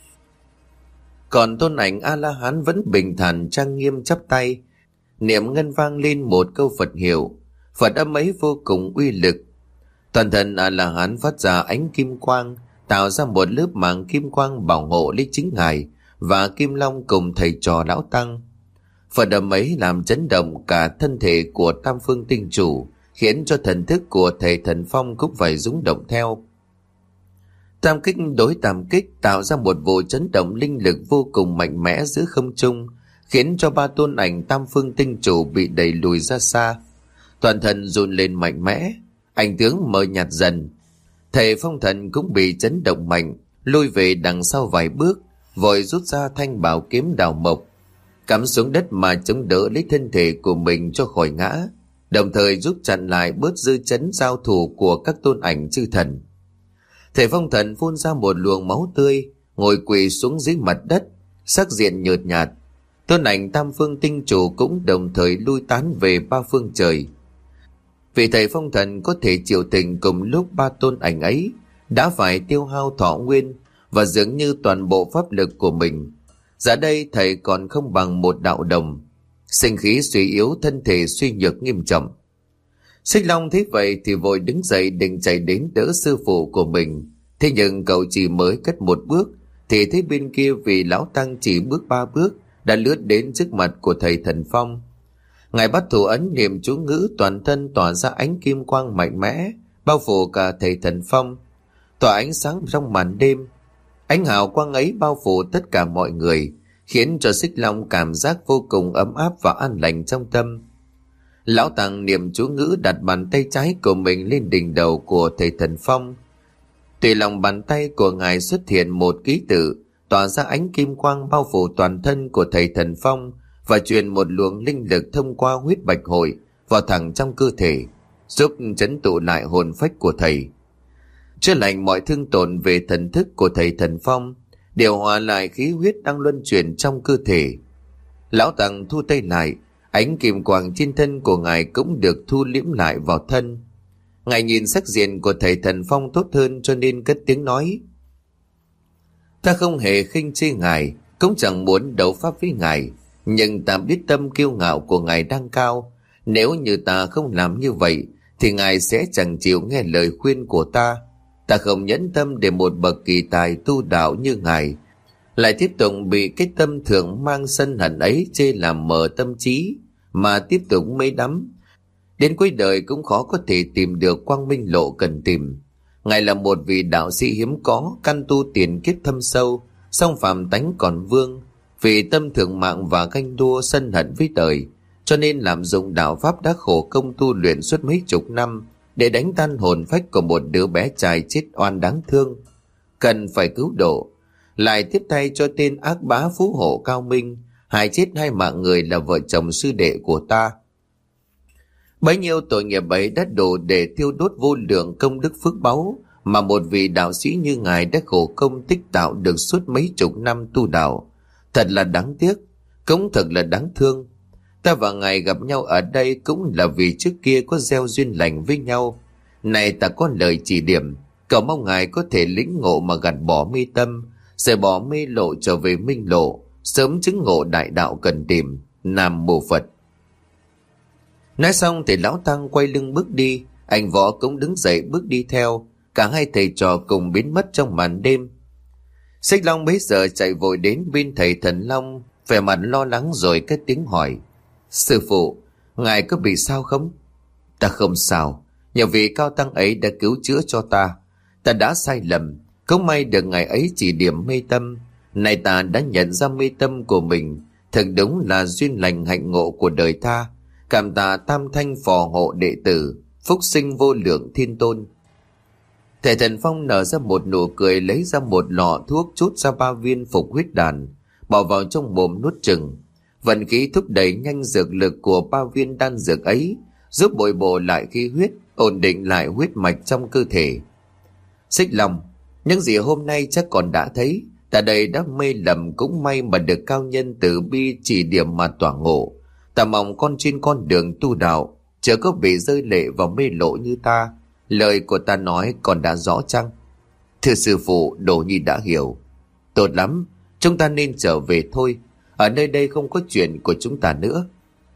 Còn tôn ảnh A La Hán vẫn bình thản trang nghiêm chắp tay, niệm ngân vang lên một câu Phật hiệu. Phật âm ấy vô cùng uy lực. Toàn thân A La Hán phát ra ánh kim quang, tạo ra một lớp màng kim quang bảo hộ lấy chính ngài và Kim Long cùng thầy trò lão tăng. Phật âm ấy làm chấn động cả thân thể của Tam Phương Tinh Chủ, khiến cho thần thức của thầy Thần Phong cũng phải rung động theo. Tam kích đối tam kích tạo ra một vụ chấn động linh lực vô cùng mạnh mẽ giữa không trung, khiến cho ba tôn ảnh Tam Phương Tinh Chủ bị đẩy lùi ra xa. Toàn thân run lên mạnh mẽ, ảnh tướng mờ nhạt dần. Thầy Phong Thần cũng bị chấn động mạnh, lùi về đằng sau vài bước, vội rút ra thanh bảo kiếm đào mộc, cắm xuống đất mà chống đỡ lấy thân thể của mình cho khỏi ngã, đồng thời giúp chặn lại bớt dư chấn giao thủ của các tôn ảnh chư thần. Thầy Phong Thần phun ra một luồng máu tươi, ngồi quỳ xuống dưới mặt đất, sắc diện nhợt nhạt. Tôn ảnh Tam Phương Tinh Chủ cũng đồng thời lui tán về ba phương trời. Vì thầy Phong Thần có thể chịu tình cùng lúc ba tôn ảnh ấy đã phải tiêu hao thọ nguyên và dường như toàn bộ pháp lực của mình. Giờ đây thầy còn không bằng một đạo đồng, sinh khí suy yếu, thân thể suy nhược nghiêm trọng. Xích Long thấy vậy thì vội đứng dậy định chạy đến đỡ sư phụ của mình. Thế nhưng cậu chỉ mới cất một bước thì thấy bên kia vì lão tăng chỉ bước 3 bước đã lướt đến trước mặt của thầy Thần Phong. Ngài bắt thủ ấn niệm chú ngữ, toàn thân tỏa ra ánh kim quang mạnh mẽ, bao phủ cả thầy Thần Phong, tỏa ánh sáng trong màn đêm. Ánh hào quang ấy bao phủ tất cả mọi người, khiến cho Xích Long cảm giác vô cùng ấm áp và an lành trong tâm. Lão tăng niệm chú ngữ, đặt bàn tay trái của mình lên đỉnh đầu của thầy Thần Phong. Từ lòng bàn tay của ngài xuất hiện một ký tự, tỏa ra ánh kim quang bao phủ toàn thân của thầy Thần Phong và truyền một luồng linh lực thông qua huyết bạch hội vào thẳng trong cơ thể, giúp trấn tụ lại hồn phách của thầy, chữa lành mọi thương tổn về thần thức của thầy Thần Phong, điều hòa lại khí huyết đang luân chuyển trong cơ thể. Lão tăng thu tay lại, ánh kim quang trên thân của ngài cũng được thu liễm lại vào thân. Ngài nhìn sắc diện của thầy Thần Phong tốt hơn cho nên cất tiếng nói: ta không hề khinh chê ngài, cũng chẳng muốn đấu pháp với ngài, nhưng ta biết tâm kiêu ngạo của ngài đang cao. Nếu như ta không làm như vậy thì ngài sẽ chẳng chịu nghe lời khuyên của ta. Ta không nhẫn tâm để một bậc kỳ tài tu đạo như ngài lại tiếp tục bị cái tâm thường mang sân hận ấy chê làm mờ tâm trí, mà tiếp tục mê đắm. Đến cuối đời cũng khó có thể tìm được quang minh lộ cần tìm. Ngài là một vị đạo sĩ hiếm có, căn tu tiền kiếp thâm sâu, song phàm tánh còn vương, vì tâm thượng mạng và ganh đua sân hận với đời, cho nên lạm dụng đạo pháp đã khổ công tu luyện suốt mấy chục năm để đánh tan hồn phách của một đứa bé trai chết oan đáng thương, cần phải cứu độ. Lại tiếp tay cho tên ác bá phú hộ Cao Minh hại chết hai mạng người là vợ chồng sư đệ của ta. Bấy nhiêu tội nghiệp ấy đã đủ để tiêu đốt vô lượng công đức phước báu mà một vị đạo sĩ như ngài đã khổ công tích tạo được suốt mấy chục năm tu đạo. Thật là đáng tiếc, cũng thật là đáng thương. Ta và ngài gặp nhau ở đây cũng là vì trước kia có gieo duyên lành với nhau. Này ta có lời chỉ điểm, cầu mong ngài có thể lĩnh ngộ mà gạt bỏ mê tâm, rời bỏ mê lộ trở về minh lộ, sớm chứng ngộ đại đạo cần tìm. Nam mô Phật. Nói xong thì lão tăng quay lưng bước đi, anh Võ cũng đứng dậy bước đi theo. Cả hai thầy trò cùng biến mất trong màn đêm. Xích Long bấy giờ chạy vội đến bên thầy Thần Long, vẻ mặt lo lắng rồi cất tiếng hỏi: Sư phụ, ngài có bị sao không? Ta không sao, nhờ vị cao tăng ấy đã cứu chữa cho ta. Ta đã sai lầm, cũng may được ngài ấy chỉ điểm mê tâm. Này ta đã nhận ra mê tâm của mình, thật đúng là duyên lành hạnh ngộ của đời ta. Cảm tạ tam thanh phò hộ đệ tử, phúc sinh vô lượng thiên tôn. Thầy Thần Phong nở ra một nụ cười, lấy ra một lọ thuốc, trút ra 3 viên phục huyết đàn, bỏ vào trong mồm nuốt chừng. Vận khí thúc đẩy nhanh dược lực của 3 viên đan dược ấy, giúp bồi bổ lại khí huyết, ổn định lại huyết mạch trong cơ thể. Xích Long, những gì hôm nay chắc còn đã thấy, ta đây đã mê lầm, cũng may mà được cao nhân từ bi chỉ điểm mà tỏa ngộ. Ta mong con trên con đường tu đạo chớ có bị rơi lệ vào mê lộ như ta. Lời của ta nói còn đã rõ chăng? Thưa sư phụ, Đồ Nhi đã hiểu. Tốt lắm, chúng ta nên trở về thôi. Ở nơi đây không có chuyện của chúng ta nữa.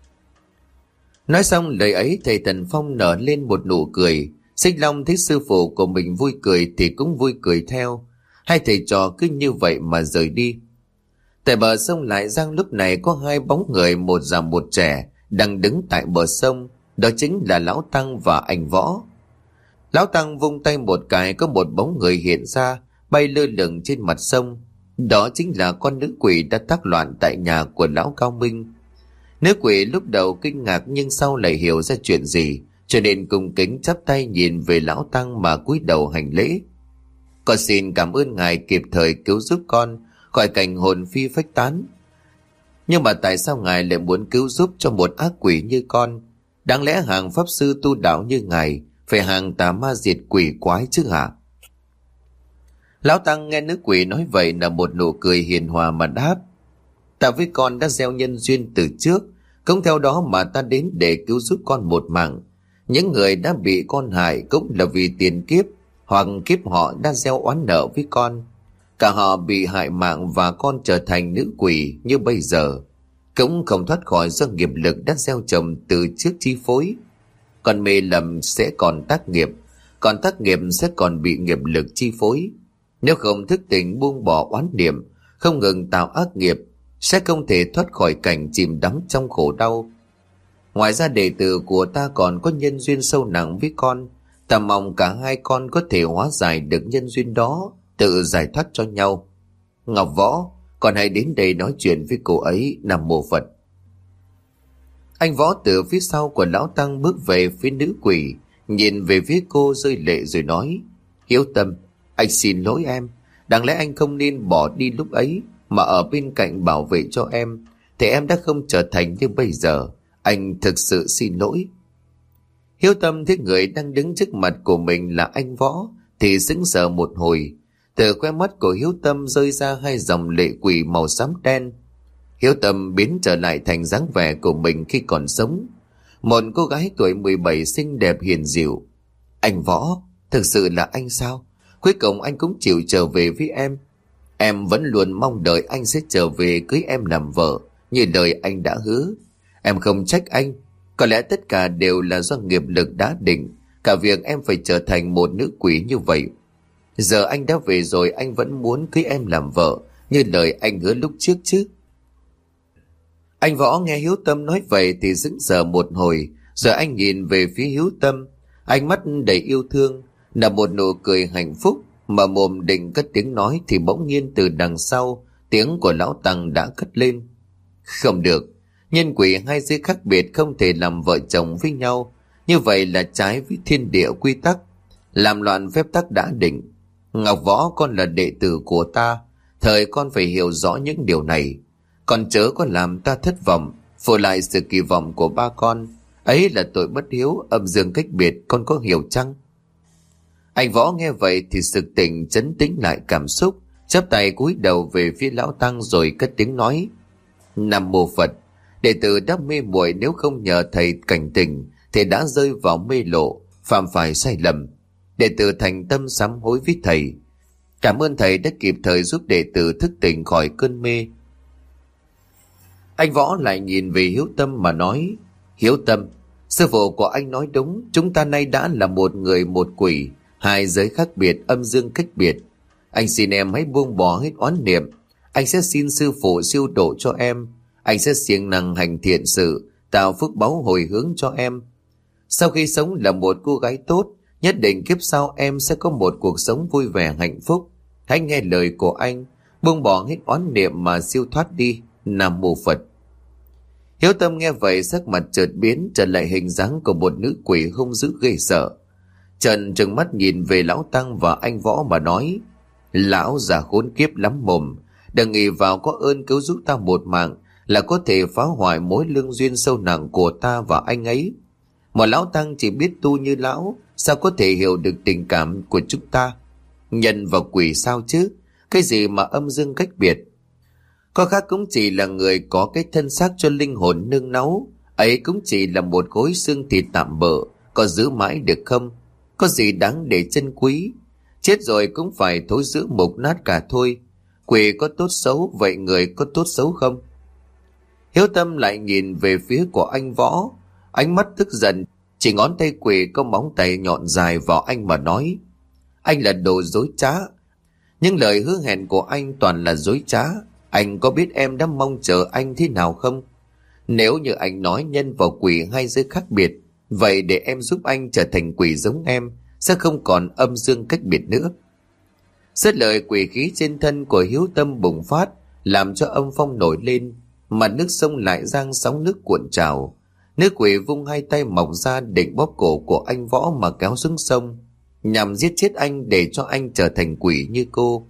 Nói xong lời ấy, thầy Thần Phong nở lên một nụ cười. Xích Long thấy sư phụ của mình vui cười thì cũng vui cười theo. Hai thầy trò cứ như vậy mà rời đi. Tại bờ sông Lại Giang lúc này có 2 bóng người, một già một trẻ, đang đứng tại bờ sông. Đó chính là Lão Tăng và anh Võ. Lão Tăng vung tay một cái, có một bóng người hiện ra, bay lơ lửng trên mặt sông. Đó chính là con nữ quỷ đã tác loạn tại nhà của Lão Cao Minh. Nữ quỷ lúc đầu kinh ngạc nhưng sau lại hiểu ra chuyện gì, cho nên cung kính chắp tay nhìn về Lão Tăng mà cúi đầu hành lễ. Con xin cảm ơn ngài kịp thời cứu giúp con khỏi cảnh hồn phi phách tán. Nhưng mà tại sao ngài lại muốn cứu giúp cho một ác quỷ như con? Đáng lẽ hàng pháp sư tu đạo như ngài phải hàng tà ma diệt quỷ quái chứ hả? Lão Tăng nghe nữ quỷ nói vậy là một nụ cười hiền hòa mà đáp: Ta với con đã gieo nhân duyên từ trước, cũng theo đó mà ta đến để cứu giúp con một mạng. Những người đã bị con hại cũng là vì tiền kiếp hoặc kiếp họ đã gieo oán nợ với con. Cả họ bị hại mạng và con trở thành nữ quỷ như bây giờ, cũng không thoát khỏi do nghiệp lực đã gieo trồng từ trước chi phối. Còn mê lầm sẽ còn tác nghiệp, còn tác nghiệp sẽ còn bị nghiệp lực chi phối. Nếu không thức tỉnh buông bỏ oán niệm, không ngừng tạo ác nghiệp, sẽ không thể thoát khỏi cảnh chìm đắm trong khổ đau. Ngoài ra đệ tử của ta còn có nhân duyên sâu nặng với con. Ta mong cả hai con có thể hóa giải được nhân duyên đó, tự giải thoát cho nhau. Ngọc Võ, con hãy đến đây nói chuyện với cô ấy. Nam mô Phật. Anh Võ từ phía sau của Lão Tăng bước về phía nữ quỷ, nhìn về phía cô rơi lệ rồi nói: Hiếu Tâm, anh xin lỗi em. Đáng lẽ anh không nên bỏ đi lúc ấy, mà ở bên cạnh bảo vệ cho em, thì em đã không trở thành như bây giờ. Anh thực sự xin lỗi. Hiếu Tâm thấy người đang đứng trước mặt của mình là anh Võ thì sững sờ một hồi. Từ khóe mắt của Hiếu Tâm rơi ra 2 dòng lệ quỷ màu xám đen. Hiếu Tâm biến trở lại thành dáng vẻ của mình khi còn sống, một cô gái tuổi 17 xinh đẹp hiền dịu. Anh Võ, thực sự là anh sao? Cuối cùng anh cũng chịu trở về với em. Em vẫn luôn mong đợi anh sẽ trở về cưới em làm vợ như lời anh đã hứa. Em không trách anh, có lẽ tất cả đều là do nghiệp lực đã định, cả việc em phải trở thành một nữ quỷ như vậy. Giờ anh đã về rồi, anh vẫn muốn cưới em làm vợ như lời anh hứa lúc trước chứ. Anh Võ nghe Hiếu Tâm nói vậy thì sững sờ một hồi, rồi anh nhìn về phía Hiếu Tâm, ánh mắt đầy yêu thương, là một nụ cười hạnh phúc. Mà mồm định cất tiếng nói thì bỗng nhiên từ đằng sau tiếng của lão Tăng đã cất lên. Không được, nhân quỷ hai giới khác biệt không thể làm vợ chồng với nhau, như vậy là trái với thiên địa quy tắc, làm loạn phép tắc đã định. Ngọc Võ, con là đệ tử của ta, thời con phải hiểu rõ những điều này. Con chớ có làm ta thất vọng, phụ lại sự kỳ vọng của ba con. Ấy là tội bất hiếu, âm dương cách biệt, con có hiểu chăng? Anh Võ nghe vậy thì sực tỉnh, trấn tĩnh lại cảm xúc, chắp tay cúi đầu về phía lão Tăng rồi cất tiếng nói: Nam mô Phật. Đệ tử đã mê muội, nếu không nhờ thầy cảnh tỉnh thì đã rơi vào mê lộ, phạm phải sai lầm. Đệ tử thành tâm sám hối với thầy. Cảm ơn thầy đã kịp thời giúp đệ tử thức tỉnh khỏi cơn mê. Anh Võ lại nhìn về Hiếu Tâm mà nói: Hiếu Tâm, sư phụ của anh nói đúng, chúng ta nay đã là một người một quỷ, hai giới khác biệt, âm dương cách biệt. Anh xin em hãy buông bỏ hết oán niệm. Anh sẽ xin sư phụ siêu độ cho em. Anh sẽ siêng năng hành thiện sự, tạo phước báu hồi hướng cho em. Sau khi sống là một cô gái tốt, nhất định kiếp sau em sẽ có một cuộc sống vui vẻ hạnh phúc. Hãy nghe lời của anh, buông bỏ hết oán niệm mà siêu thoát đi. Nam mô Phật. Hiếu Tâm nghe vậy sắc mặt chợt biến, trở lại hình dáng của một nữ quỷ hung dữ ghê sợ. Trần trừng mắt nhìn về lão Tăng và anh Võ mà nói: Lão già khốn kiếp lắm mồm, đừng nghĩ vào có ơn cứu giúp ta một mạng là có thể phá hoại mối lương duyên sâu nặng của ta và anh ấy. Mà lão Tăng chỉ biết tu như lão, sao có thể hiểu được tình cảm của chúng ta? Nhân và quỷ sao chứ? Cái gì mà âm dương cách biệt? Có khác cũng chỉ là người có cái thân xác cho linh hồn nương náu, ấy cũng chỉ là một khối xương thịt tạm bợ, có giữ mãi được không? Có gì đáng để trân quý? Chết rồi cũng phải thối rữa mục nát cả thôi. Quỷ có tốt xấu, vậy người có tốt xấu không? Hiếu Tâm lại nhìn về phía của anh Võ, ánh mắt tức giận, chỉ ngón tay quỷ có móng tay nhọn dài vào anh mà nói: Anh là đồ dối trá. Những lời hứa hẹn của anh toàn là dối trá. Anh có biết em đã mong chờ anh thế nào không? Nếu như anh nói nhân và quỷ hai giới khác biệt, vậy để em giúp anh trở thành quỷ giống em, sẽ không còn âm dương cách biệt nữa. Dứt lời, quỷ khí trên thân của Hiếu Tâm bùng phát, làm cho âm phong nổi lên, mặt nước sông lại giang sóng nước cuộn trào. Nữ quỷ vung hai tay mọc ra định bóp cổ của anh Võ mà kéo xuống sông, nhằm giết chết anh để cho anh trở thành quỷ như cô.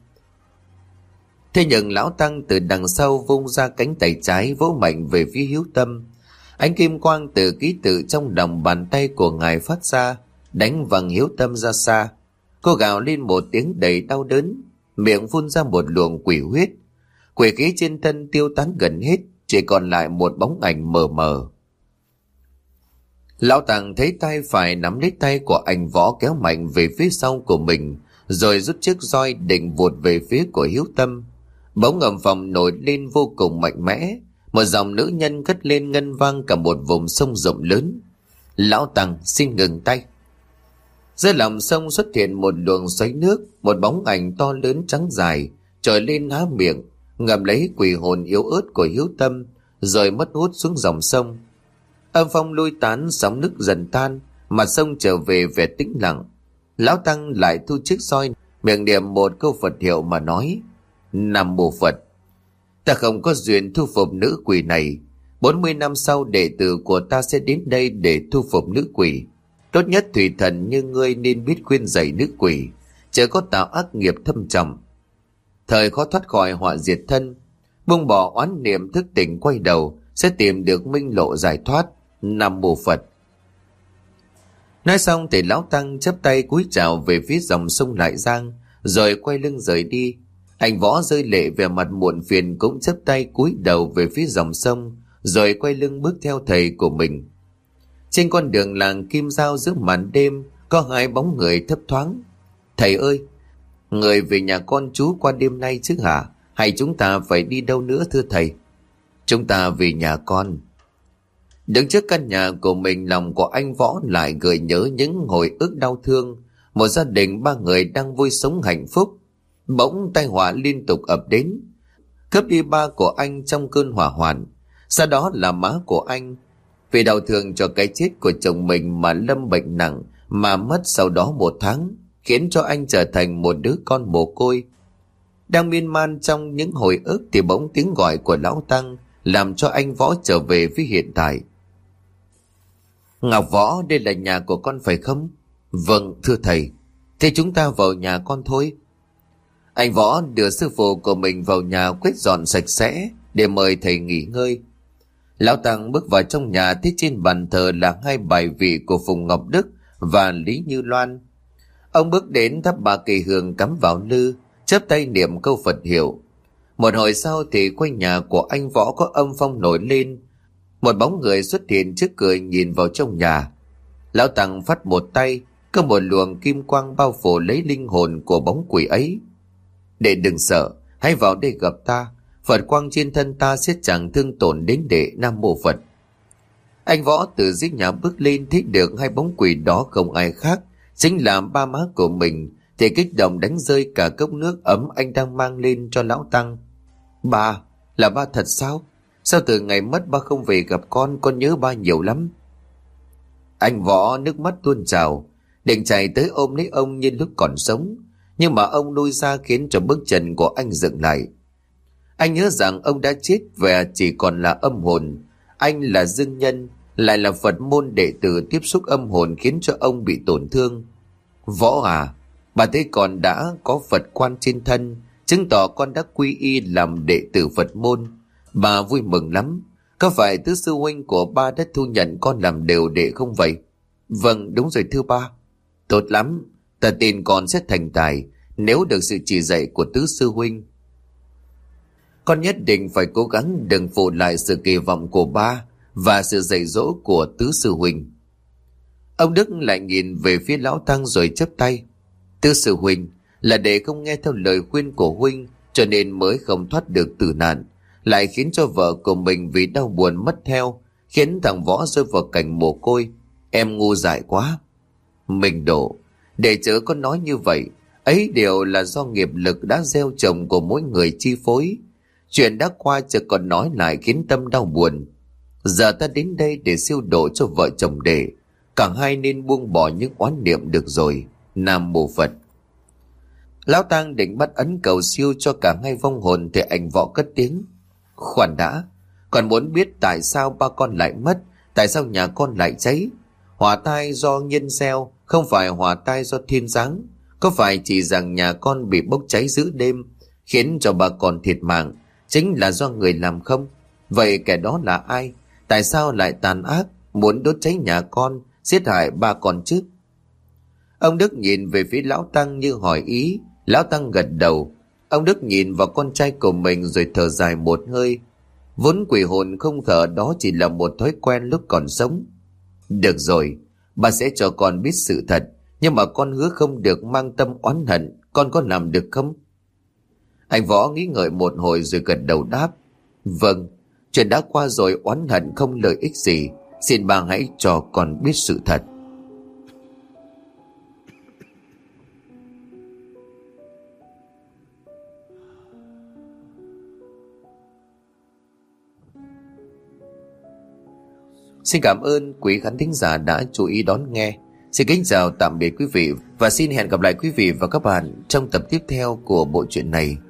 Thế nhưng lão Tăng từ đằng sau vung ra cánh tay trái vỗ mạnh về phía Hiếu Tâm. Ánh kim quang từ ký tự trong lòng bàn tay của ngài phát ra, đánh văng Hiếu Tâm ra xa. Cô gào lên một tiếng đầy đau đớn, miệng phun ra một luồng quỷ huyết. Quỷ khí trên thân tiêu tán gần hết, chỉ còn lại một bóng ảnh mờ mờ. Lão Tăng thấy tay phải nắm lấy tay của anh Võ kéo mạnh về phía sau của mình, rồi rút chiếc roi định vụt về phía của Hiếu Tâm. Bỗng ngầm phòng nổi lên vô cùng mạnh mẽ, một dòng nữ nhân cất lên ngân vang cả một vùng sông rộng lớn. Lão Tăng xin ngừng tay. Dưới lòng sông xuất hiện một luồng xoáy nước, một bóng ảnh to lớn trắng dài trồi lên há miệng, ngậm lấy quỷ hồn yếu ớt của Hiếu Tâm, rồi mất hút xuống dòng sông. Âm phong lui tán, sóng nước dần tan, mặt sông trở về vẻ tĩnh lặng. Lão Tăng lại thu chiếc roi, miệng niệm một câu Phật hiệu mà nói: Nam mô Phật. Ta không có duyên thu phục nữ quỷ này. 40 năm sau đệ tử của ta sẽ đến đây để thu phục nữ quỷ. Tốt nhất thủy thần như ngươi nên biết khuyên dạy nữ quỷ, chớ có tạo ác nghiệp thâm trầm. Thời khó thoát khỏi họa diệt thân, buông bỏ oán niệm thức tỉnh quay đầu sẽ tìm được minh lộ giải thoát. Nam mô Phật. Nói xong thì lão Tăng chắp tay cúi chào về phía dòng sông Lại Giang, rồi quay lưng rời đi. Anh Võ rơi lệ về mặt muộn phiền cũng chắp tay cúi đầu về phía dòng sông, rồi quay lưng bước theo thầy của mình. Trên con đường làng Kim Giao giữa màn đêm có hai bóng người thấp thoáng. Thầy ơi, người về nhà con chú qua đêm nay chứ hả? Hay chúng ta phải đi đâu nữa thưa thầy? Chúng ta về nhà con. Đứng trước căn nhà của mình, lòng của anh Võ lại gợi nhớ những hồi ức đau thương. Một gia đình ba người đang vui sống hạnh phúc, bỗng tai họa liên tục ập đến, cướp đi ba của anh trong cơn hỏa hoạn. Sau đó là má của anh, vì đau thương cho cái chết của chồng mình mà lâm bệnh nặng, mà mất sau đó 1 tháng. khiến cho anh trở thành một đứa con mồ côi. Đang miên man trong những hồi ức thì bỗng tiếng gọi của lão Tăng làm cho anh Võ trở về với hiện tại. Ngọc Võ, đây là nhà của con phải không? Vâng, thưa thầy. Thế chúng ta vào nhà con thôi. Anh Võ đưa sư phụ của mình vào nhà quét dọn sạch sẽ để mời thầy nghỉ ngơi. Lão Tăng bước vào trong nhà, thấy trên bàn thờ là 2 bài vị của Phùng Ngọc Đức và Lý Như Loan. Ông bước đến thắp 3 cây hương cắm vào lư, chắp tay niệm câu Phật hiệu. Một hồi sau thì quanh nhà của anh Võ có âm phong nổi lên. Một bóng người xuất hiện trước cửa nhìn vào trong nhà. Lão Tăng phất một tay, có một luồng kim quang bao phủ lấy linh hồn của bóng quỷ ấy. Đệ đừng sợ, hãy vào đây gặp ta. Phật quang trên thân ta sẽ chẳng thương tổn đến đệ. Nam mô Phật. Anh Võ từ dưới nhà bước lên, thấy được 2 bóng quỷ đó không ai khác chính là ba má của mình, thì kích động đánh rơi cả cốc nước ấm anh đang mang lên cho lão Tăng. Ba, là ba thật sao? Sao từ ngày mất ba không về gặp con nhớ ba nhiều lắm. Anh Võ nước mắt tuôn trào, định chạy tới ôm lấy ông như lúc còn sống, nhưng mà ông lui ra khiến cho bước chân của anh dừng lại. Anh nhớ rằng ông đã chết và chỉ còn là âm hồn. Anh là dương nhân, lại là Phật môn đệ tử, tiếp xúc âm hồn khiến cho ông bị tổn thương. Võ à, bà thấy con đã có Phật quan trên thân, chứng tỏ con đã quy y làm đệ tử Phật môn. Bà vui mừng lắm. Có phải tứ sư huynh của ba đã thu nhận con làm đều đệ không vậy? Vâng, đúng rồi thưa ba. Tốt lắm, ta tin con sẽ thành tài nếu được sự chỉ dạy của tứ sư huynh. Con nhất định phải cố gắng đừng phụ lại sự kỳ vọng của ba và sự dạy dỗ của tứ sư huynh. Ông Đức lại nhìn về phía lão Tăng rồi chắp tay. Tứ sư huynh, là để không nghe theo lời khuyên của huynh cho nên mới không thoát được tử nạn, lại khiến cho vợ của mình vì đau buồn mất theo, khiến thằng Võ rơi vào cảnh mồ côi. Em ngu dại quá. Mình đổ, để chớ có nói như vậy, ấy đều là do nghiệp lực đã gieo trồng của mỗi người chi phối. Chuyện đã qua chợt còn nói lại khiến tâm đau buồn. Giờ ta đến đây để siêu độ cho vợ chồng đệ, cả hai nên buông bỏ những oán niệm được rồi. Nam mô Phật. Lão Tăng định bắt ấn cầu siêu cho cả hai vong hồn thì anh Võ cất tiếng. Khoan đã, còn muốn biết tại sao ba con lại mất, tại sao nhà con lại cháy? Hỏa tai do nhân gieo, không phải hỏa tai do thiên giáng. Có phải chỉ rằng nhà con bị bốc cháy giữa đêm khiến cho ba con thiệt mạng chính là do người làm không? Vậy kẻ đó là ai? Tại sao lại tàn ác muốn đốt cháy nhà con, giết hại ba con chứ? Ông Đức nhìn về phía lão Tăng như hỏi ý. Lão Tăng gật đầu. Ông Đức nhìn vào con trai của mình rồi thở dài một hơi. Vốn quỷ hồn không thở đó chỉ là một thói quen lúc còn sống. Được rồi, bà sẽ cho con biết sự thật, nhưng mà con hứa không được mang tâm oán hận. Con có làm được không? Anh Võ nghĩ ngợi một hồi rồi gật đầu đáp. Vâng, chuyện đã qua rồi, oán hận không lợi ích gì. Xin bà hãy cho con biết sự thật. Xin cảm ơn quý khán thính giả đã chú ý đón nghe. Xin kính chào tạm biệt quý vị và xin hẹn gặp lại quý vị và các bạn trong tập tiếp theo của bộ truyện này.